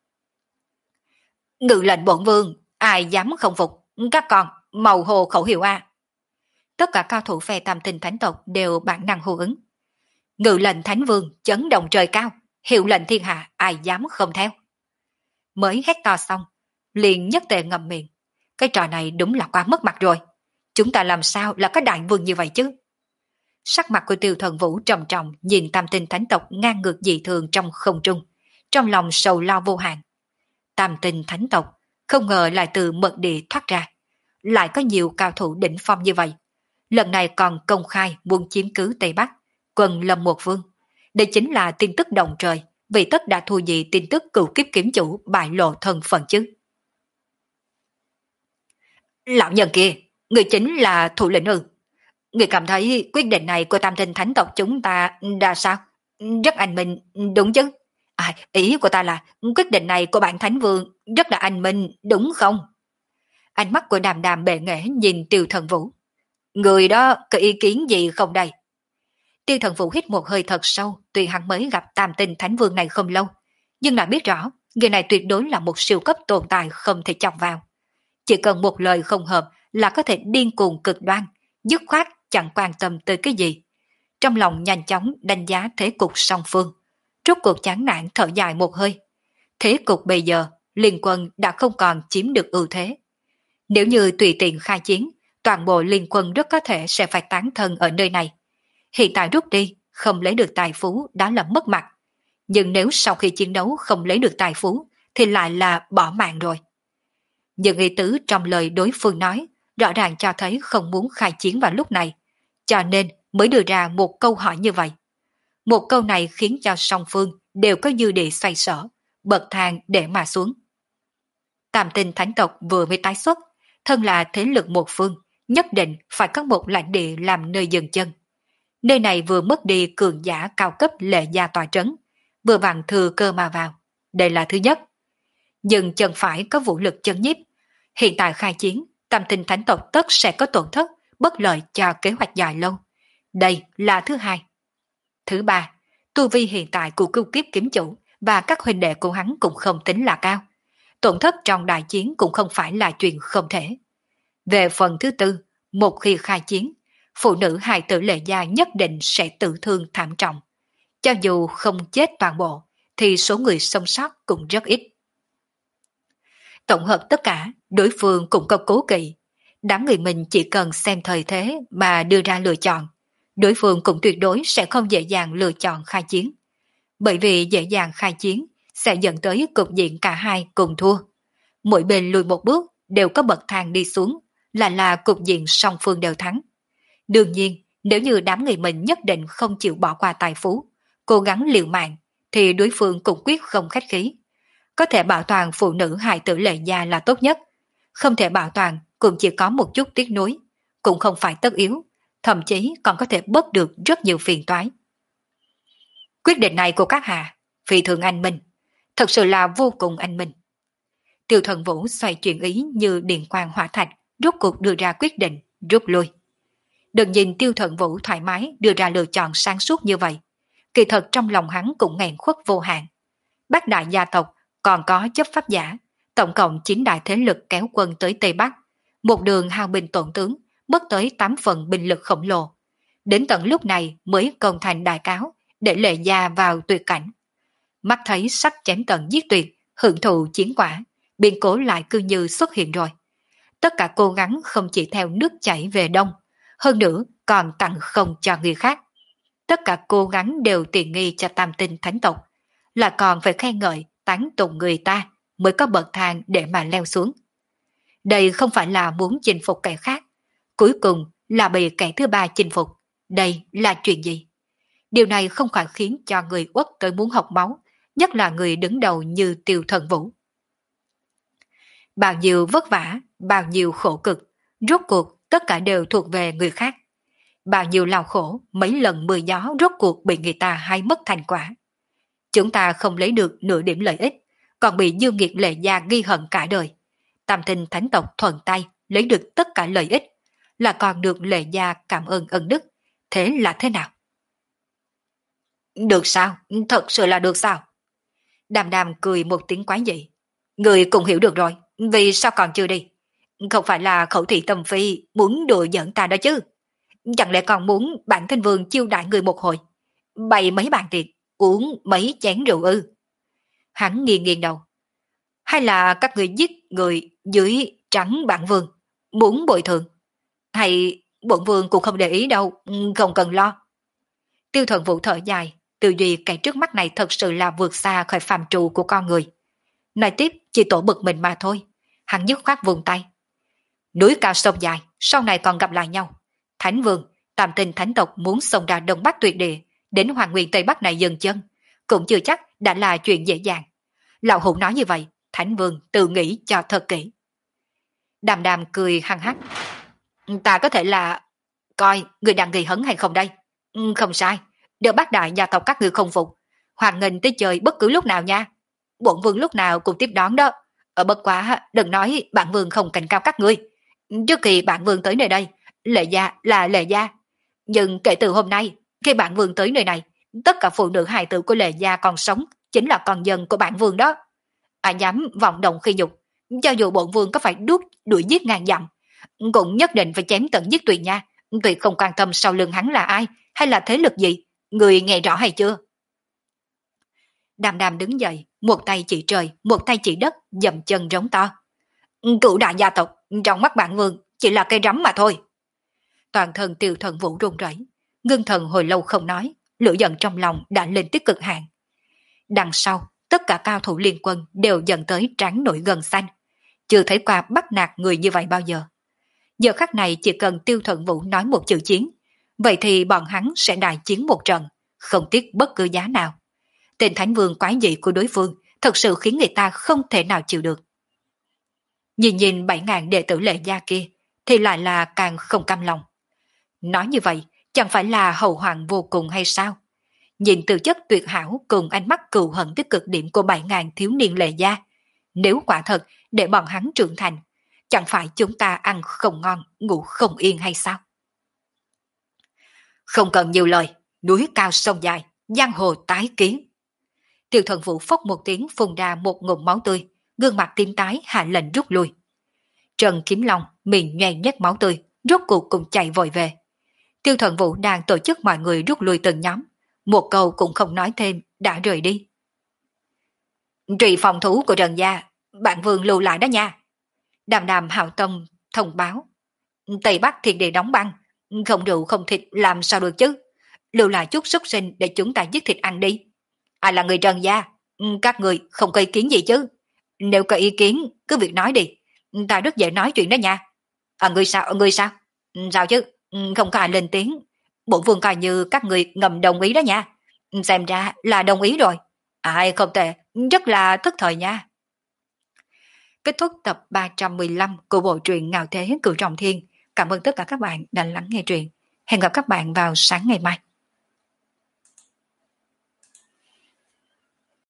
Ngự lệnh bổn vương, ai dám không phục, các con, màu hồ khẩu hiệu A. Tất cả cao thủ phe tam tinh thánh tộc đều bản năng hô ứng. Ngự lệnh thánh vương, chấn động trời cao, hiệu lệnh thiên hạ, ai dám không theo. Mới hét to xong, liền nhất tề ngậm miệng. Cái trò này đúng là quá mất mặt rồi. Chúng ta làm sao là có đại vương như vậy chứ? Sắc mặt của Tiêu Thần Vũ trầm trọng nhìn tam tinh thánh tộc ngang ngược dị thường trong không trung, trong lòng sầu lo vô hạn. Tam tinh thánh tộc không ngờ lại từ mật địa thoát ra, lại có nhiều cao thủ đỉnh phong như vậy. Lần này còn công khai muốn chiếm cứ Tây Bắc, quần lâm một vương. Đây chính là tin tức động trời, vì tất đã thu dị tin tức cửu kiếp kiếm chủ bại lộ thân phận chứ. Lão nhân kia, người chính là thủ lĩnh ư? Người cảm thấy quyết định này của tam tinh thánh tộc chúng ta ra sao? Rất anh minh, đúng chứ? À, ý của ta là quyết định này của bạn Thánh Vương rất là anh minh, đúng không? Ánh mắt của Đàm Đàm bệ nghệ nhìn Tiêu Thần Vũ. Người đó có ý kiến gì không đây? Tiêu Thần Vũ hít một hơi thật sâu, tuy hắn mới gặp tam tinh Thánh Vương này không lâu, nhưng lại biết rõ người này tuyệt đối là một siêu cấp tồn tại không thể chọc vào. Chỉ cần một lời không hợp là có thể điên cuồng cực đoan, dứt khoát chẳng quan tâm tới cái gì. Trong lòng nhanh chóng đánh giá thế cục song phương, rốt cuộc chán nản thở dài một hơi. Thế cục bây giờ, liên quân đã không còn chiếm được ưu thế. Nếu như tùy tiện khai chiến, toàn bộ liên quân rất có thể sẽ phải tán thân ở nơi này. Hiện tại rút đi, không lấy được tài phú đó là mất mặt. Nhưng nếu sau khi chiến đấu không lấy được tài phú, thì lại là bỏ mạng rồi. Những ý tứ trong lời đối phương nói, rõ ràng cho thấy không muốn khai chiến vào lúc này, cho nên mới đưa ra một câu hỏi như vậy. Một câu này khiến cho song phương đều có dư địa xoay sở, bậc thang để mà xuống. Tam Tinh Thánh tộc vừa mới tái xuất, thân là thế lực một phương, nhất định phải có một lãnh địa làm nơi dừng chân. Nơi này vừa mất đi cường giả cao cấp lệ gia tòa trấn, vừa vặn thừa cơ mà vào. Đây là thứ nhất. Nhưng chân phải có vũ lực chân nhiếp. Hiện tại khai chiến, Tam Tinh Thánh tộc tất sẽ có tổn thất, bất lợi cho kế hoạch dài lâu. Đây là thứ hai. Thứ ba, tu vi hiện tại của cưu kiếp kiếm chủ và các huynh đệ của hắn cũng không tính là cao. Tổn thất trong đại chiến cũng không phải là chuyện không thể. Về phần thứ tư, một khi khai chiến, phụ nữ hài tử lệ gia nhất định sẽ tự thương thảm trọng. Cho dù không chết toàn bộ, thì số người sống sót cũng rất ít. Tổng hợp tất cả, đối phương cũng có cố kỵ. Đám người mình chỉ cần xem thời thế mà đưa ra lựa chọn. Đối phương cũng tuyệt đối sẽ không dễ dàng lựa chọn khai chiến. Bởi vì dễ dàng khai chiến sẽ dẫn tới cục diện cả hai cùng thua. Mỗi bên lùi một bước đều có bậc thang đi xuống, là là cục diện song phương đều thắng. Đương nhiên, nếu như đám người mình nhất định không chịu bỏ qua tài phú, cố gắng liều mạng, thì đối phương cũng quyết không khách khí. Có thể bảo toàn phụ nữ hài tử lệ gia là tốt nhất. Không thể bảo toàn cũng chỉ có một chút tiếc nuối, cũng không phải tất yếu, thậm chí còn có thể bớt được rất nhiều phiền toái. Quyết định này của các hạ, phi thường anh minh, thật sự là vô cùng anh minh. Tiêu Thần Vũ xoay chuyển ý như điện quang hỏa thạch, rút cuộc đưa ra quyết định, rút lui. Đừng nhìn Tiêu Thần Vũ thoải mái đưa ra lựa chọn sáng suốt như vậy, kỳ thật trong lòng hắn cũng nghẹn khuất vô hạn. Bát đại gia tộc còn có chấp pháp giả, tổng cộng chín đại thế lực kéo quân tới Tây Bắc, một đường hao binh tổn tướng, mất tới tám phần binh lực khổng lồ. Đến tận lúc này mới công thành đại cáo, để lệ gia vào tuyệt cảnh. Mắt thấy sắp chém tận giết tuyệt, hưởng thụ chiến quả, biến cố lại cư như xuất hiện rồi. Tất cả cố gắng không chỉ theo nước chảy về đông, hơn nữa còn tặng không cho người khác. Tất cả cố gắng đều tiện nghi cho Tam Tinh Thánh tộc, là còn phải khen ngợi, tán tụng người ta mới có bậc thang để mà leo xuống. Đây không phải là muốn chinh phục kẻ khác, cuối cùng là bị kẻ thứ ba chinh phục. Đây là chuyện gì? Điều này không khỏi khiến cho người uất tới muốn học máu, nhất là người đứng đầu như Tiêu Thần Vũ. Bao nhiêu vất vả, bao nhiêu khổ cực, rốt cuộc tất cả đều thuộc về người khác. Bao nhiêu lao khổ, mấy lần mưa gió rốt cuộc bị người ta hay mất thành quả. Chúng ta không lấy được nửa điểm lợi ích, còn bị Dương Nghiệt lệ gia ghi hận cả đời. Tam Tinh Thánh tộc thuận tay lấy được tất cả lợi ích, là còn được lệ gia cảm ơn ân đức. Thế là thế nào? Được sao? Thật sự là được sao? Đàm Đàm cười một tiếng quái dị. Người cũng hiểu được rồi, vì sao còn chưa đi? Không phải là khẩu thị tâm phi muốn đùa giỡn ta đó chứ? Chẳng lẽ còn muốn bản thân vương chiêu đãi người một hồi, bày mấy bàn tiệc, uống mấy chén rượu ư? Hắn nghiêng nghiêng đầu. Hay là các người giết người dưới trắng bản vương, muốn bồi thường? Hay bổn vương cũng không để ý đâu, không cần lo. Tiêu Thần Vũ thở dài, tư duy cái trước mắt này thật sự là vượt xa khỏi phàm trù của con người. Nói tiếp chỉ tổ bực mình mà thôi. Hắn dứt khoát vùng tay. Núi cao sông dài, sau này còn gặp lại nhau. Thánh Vương, Tam Tinh Thánh tộc muốn xông ra Đông Bắc tuyệt địa, đến Hoàng Nguyên Tây Bắc này dừng chân, cũng chưa chắc đã là chuyện dễ dàng. Lão Hữu nói như vậy, Thánh Vương tự nghĩ cho thật kỹ. Đàm Đàm cười hăng hắc. Ta có thể là coi người đang gây hấn hay không đây? Không sai, đều bác đại gia tộc các người không phục, hoàn nghênh tới chơi bất cứ lúc nào nha. Bổn vương lúc nào cũng tiếp đón đó. Ở bất quá đừng nói bản vương không cảnh cao các ngươi. Trước khi bản vương tới nơi đây, lệ gia là lệ gia. Nhưng kể từ hôm nay, khi bản vương tới nơi này, tất cả phụ nữ hài tử của lệ gia còn sống chính là con dân của bản vương đó. Ai dám vọng động khi nhục, cho dù bổn vương có phải đuốt đuổi giết ngàn dặm, cũng nhất định phải chém tận giết tuyệt nha. Tuyệt không quan tâm sau lưng hắn là ai hay là thế lực gì. Người nghe rõ hay chưa? Đàm Đàm đứng dậy, một tay chỉ trời, một tay chỉ đất, dậm chân rống to. Cửu đại gia tộc, Trong mắt bản vương chỉ là cây rắm mà thôi. Toàn thân Tiêu Thần Vũ run rẩy, ngưng thần hồi lâu không nói, lửa giận trong lòng đã lên tới cực hạn. Đằng sau, tất cả cao thủ liên quân đều dần tới trán nổi gân xanh. Chưa thấy qua bắt nạt người như vậy bao giờ. Giờ khắc này chỉ cần Tiêu Thần Vũ nói một chữ chiến, vậy thì bọn hắn sẽ đại chiến một trận, không tiếc bất cứ giá nào. Tên Thánh Vương quái dị của đối phương thật sự khiến người ta không thể nào chịu được. Nhìn nhìn bảy ngàn đệ tử Lệ Gia kia thì lại là càng không cam lòng. Nói như vậy chẳng phải là hậu hoàng vô cùng hay sao? Nhìn từ chất tuyệt hảo cùng ánh mắt cừu hận tới cực điểm của bảy ngàn thiếu niên Lệ Gia, nếu quả thật để bọn hắn trưởng thành, chẳng phải chúng ta ăn không ngon, ngủ không yên hay sao? Không cần nhiều lời, núi cao sông dài, giang hồ tái kiến. Tiêu Thần Vũ phốc một tiếng phun ra một ngụm máu tươi, gương mặt tím tái hạ lệnh rút lui. Trần Kiếm Long miệng nhoèn nhét máu tươi, rốt cuộc cùng chạy vội về. Tiêu Thần Vũ đang tổ chức mọi người rút lui từng nhóm, một câu cũng không nói thêm, đã rời đi. Trì phòng thủ của Trần gia, bạn vương lưu lại đó nha. Đàm Đàm Hạo Tông thông báo. Tây Bắc thiên địa đóng băng, không rượu không thịt làm sao được chứ. Lưu lại chút súc sinh để chúng ta giết thịt ăn đi. Ai là người Trần gia? Các người không có ý kiến gì chứ? Nếu có ý kiến, cứ việc nói đi. Ta rất dễ nói chuyện đó nha. À người sao, người sao? Sao chứ? Không có ai lên tiếng. Bổn vương coi như các người ngầm đồng ý đó nha. Xem ra là đồng ý rồi. Ai không tệ, rất là thức thời nha. Kết thúc tập ba trăm mười lăm của bộ truyện Ngạo Thế Cửu Trọng Thiên. Cảm ơn tất cả các bạn đã lắng nghe truyện. Hẹn gặp các bạn vào sáng ngày mai.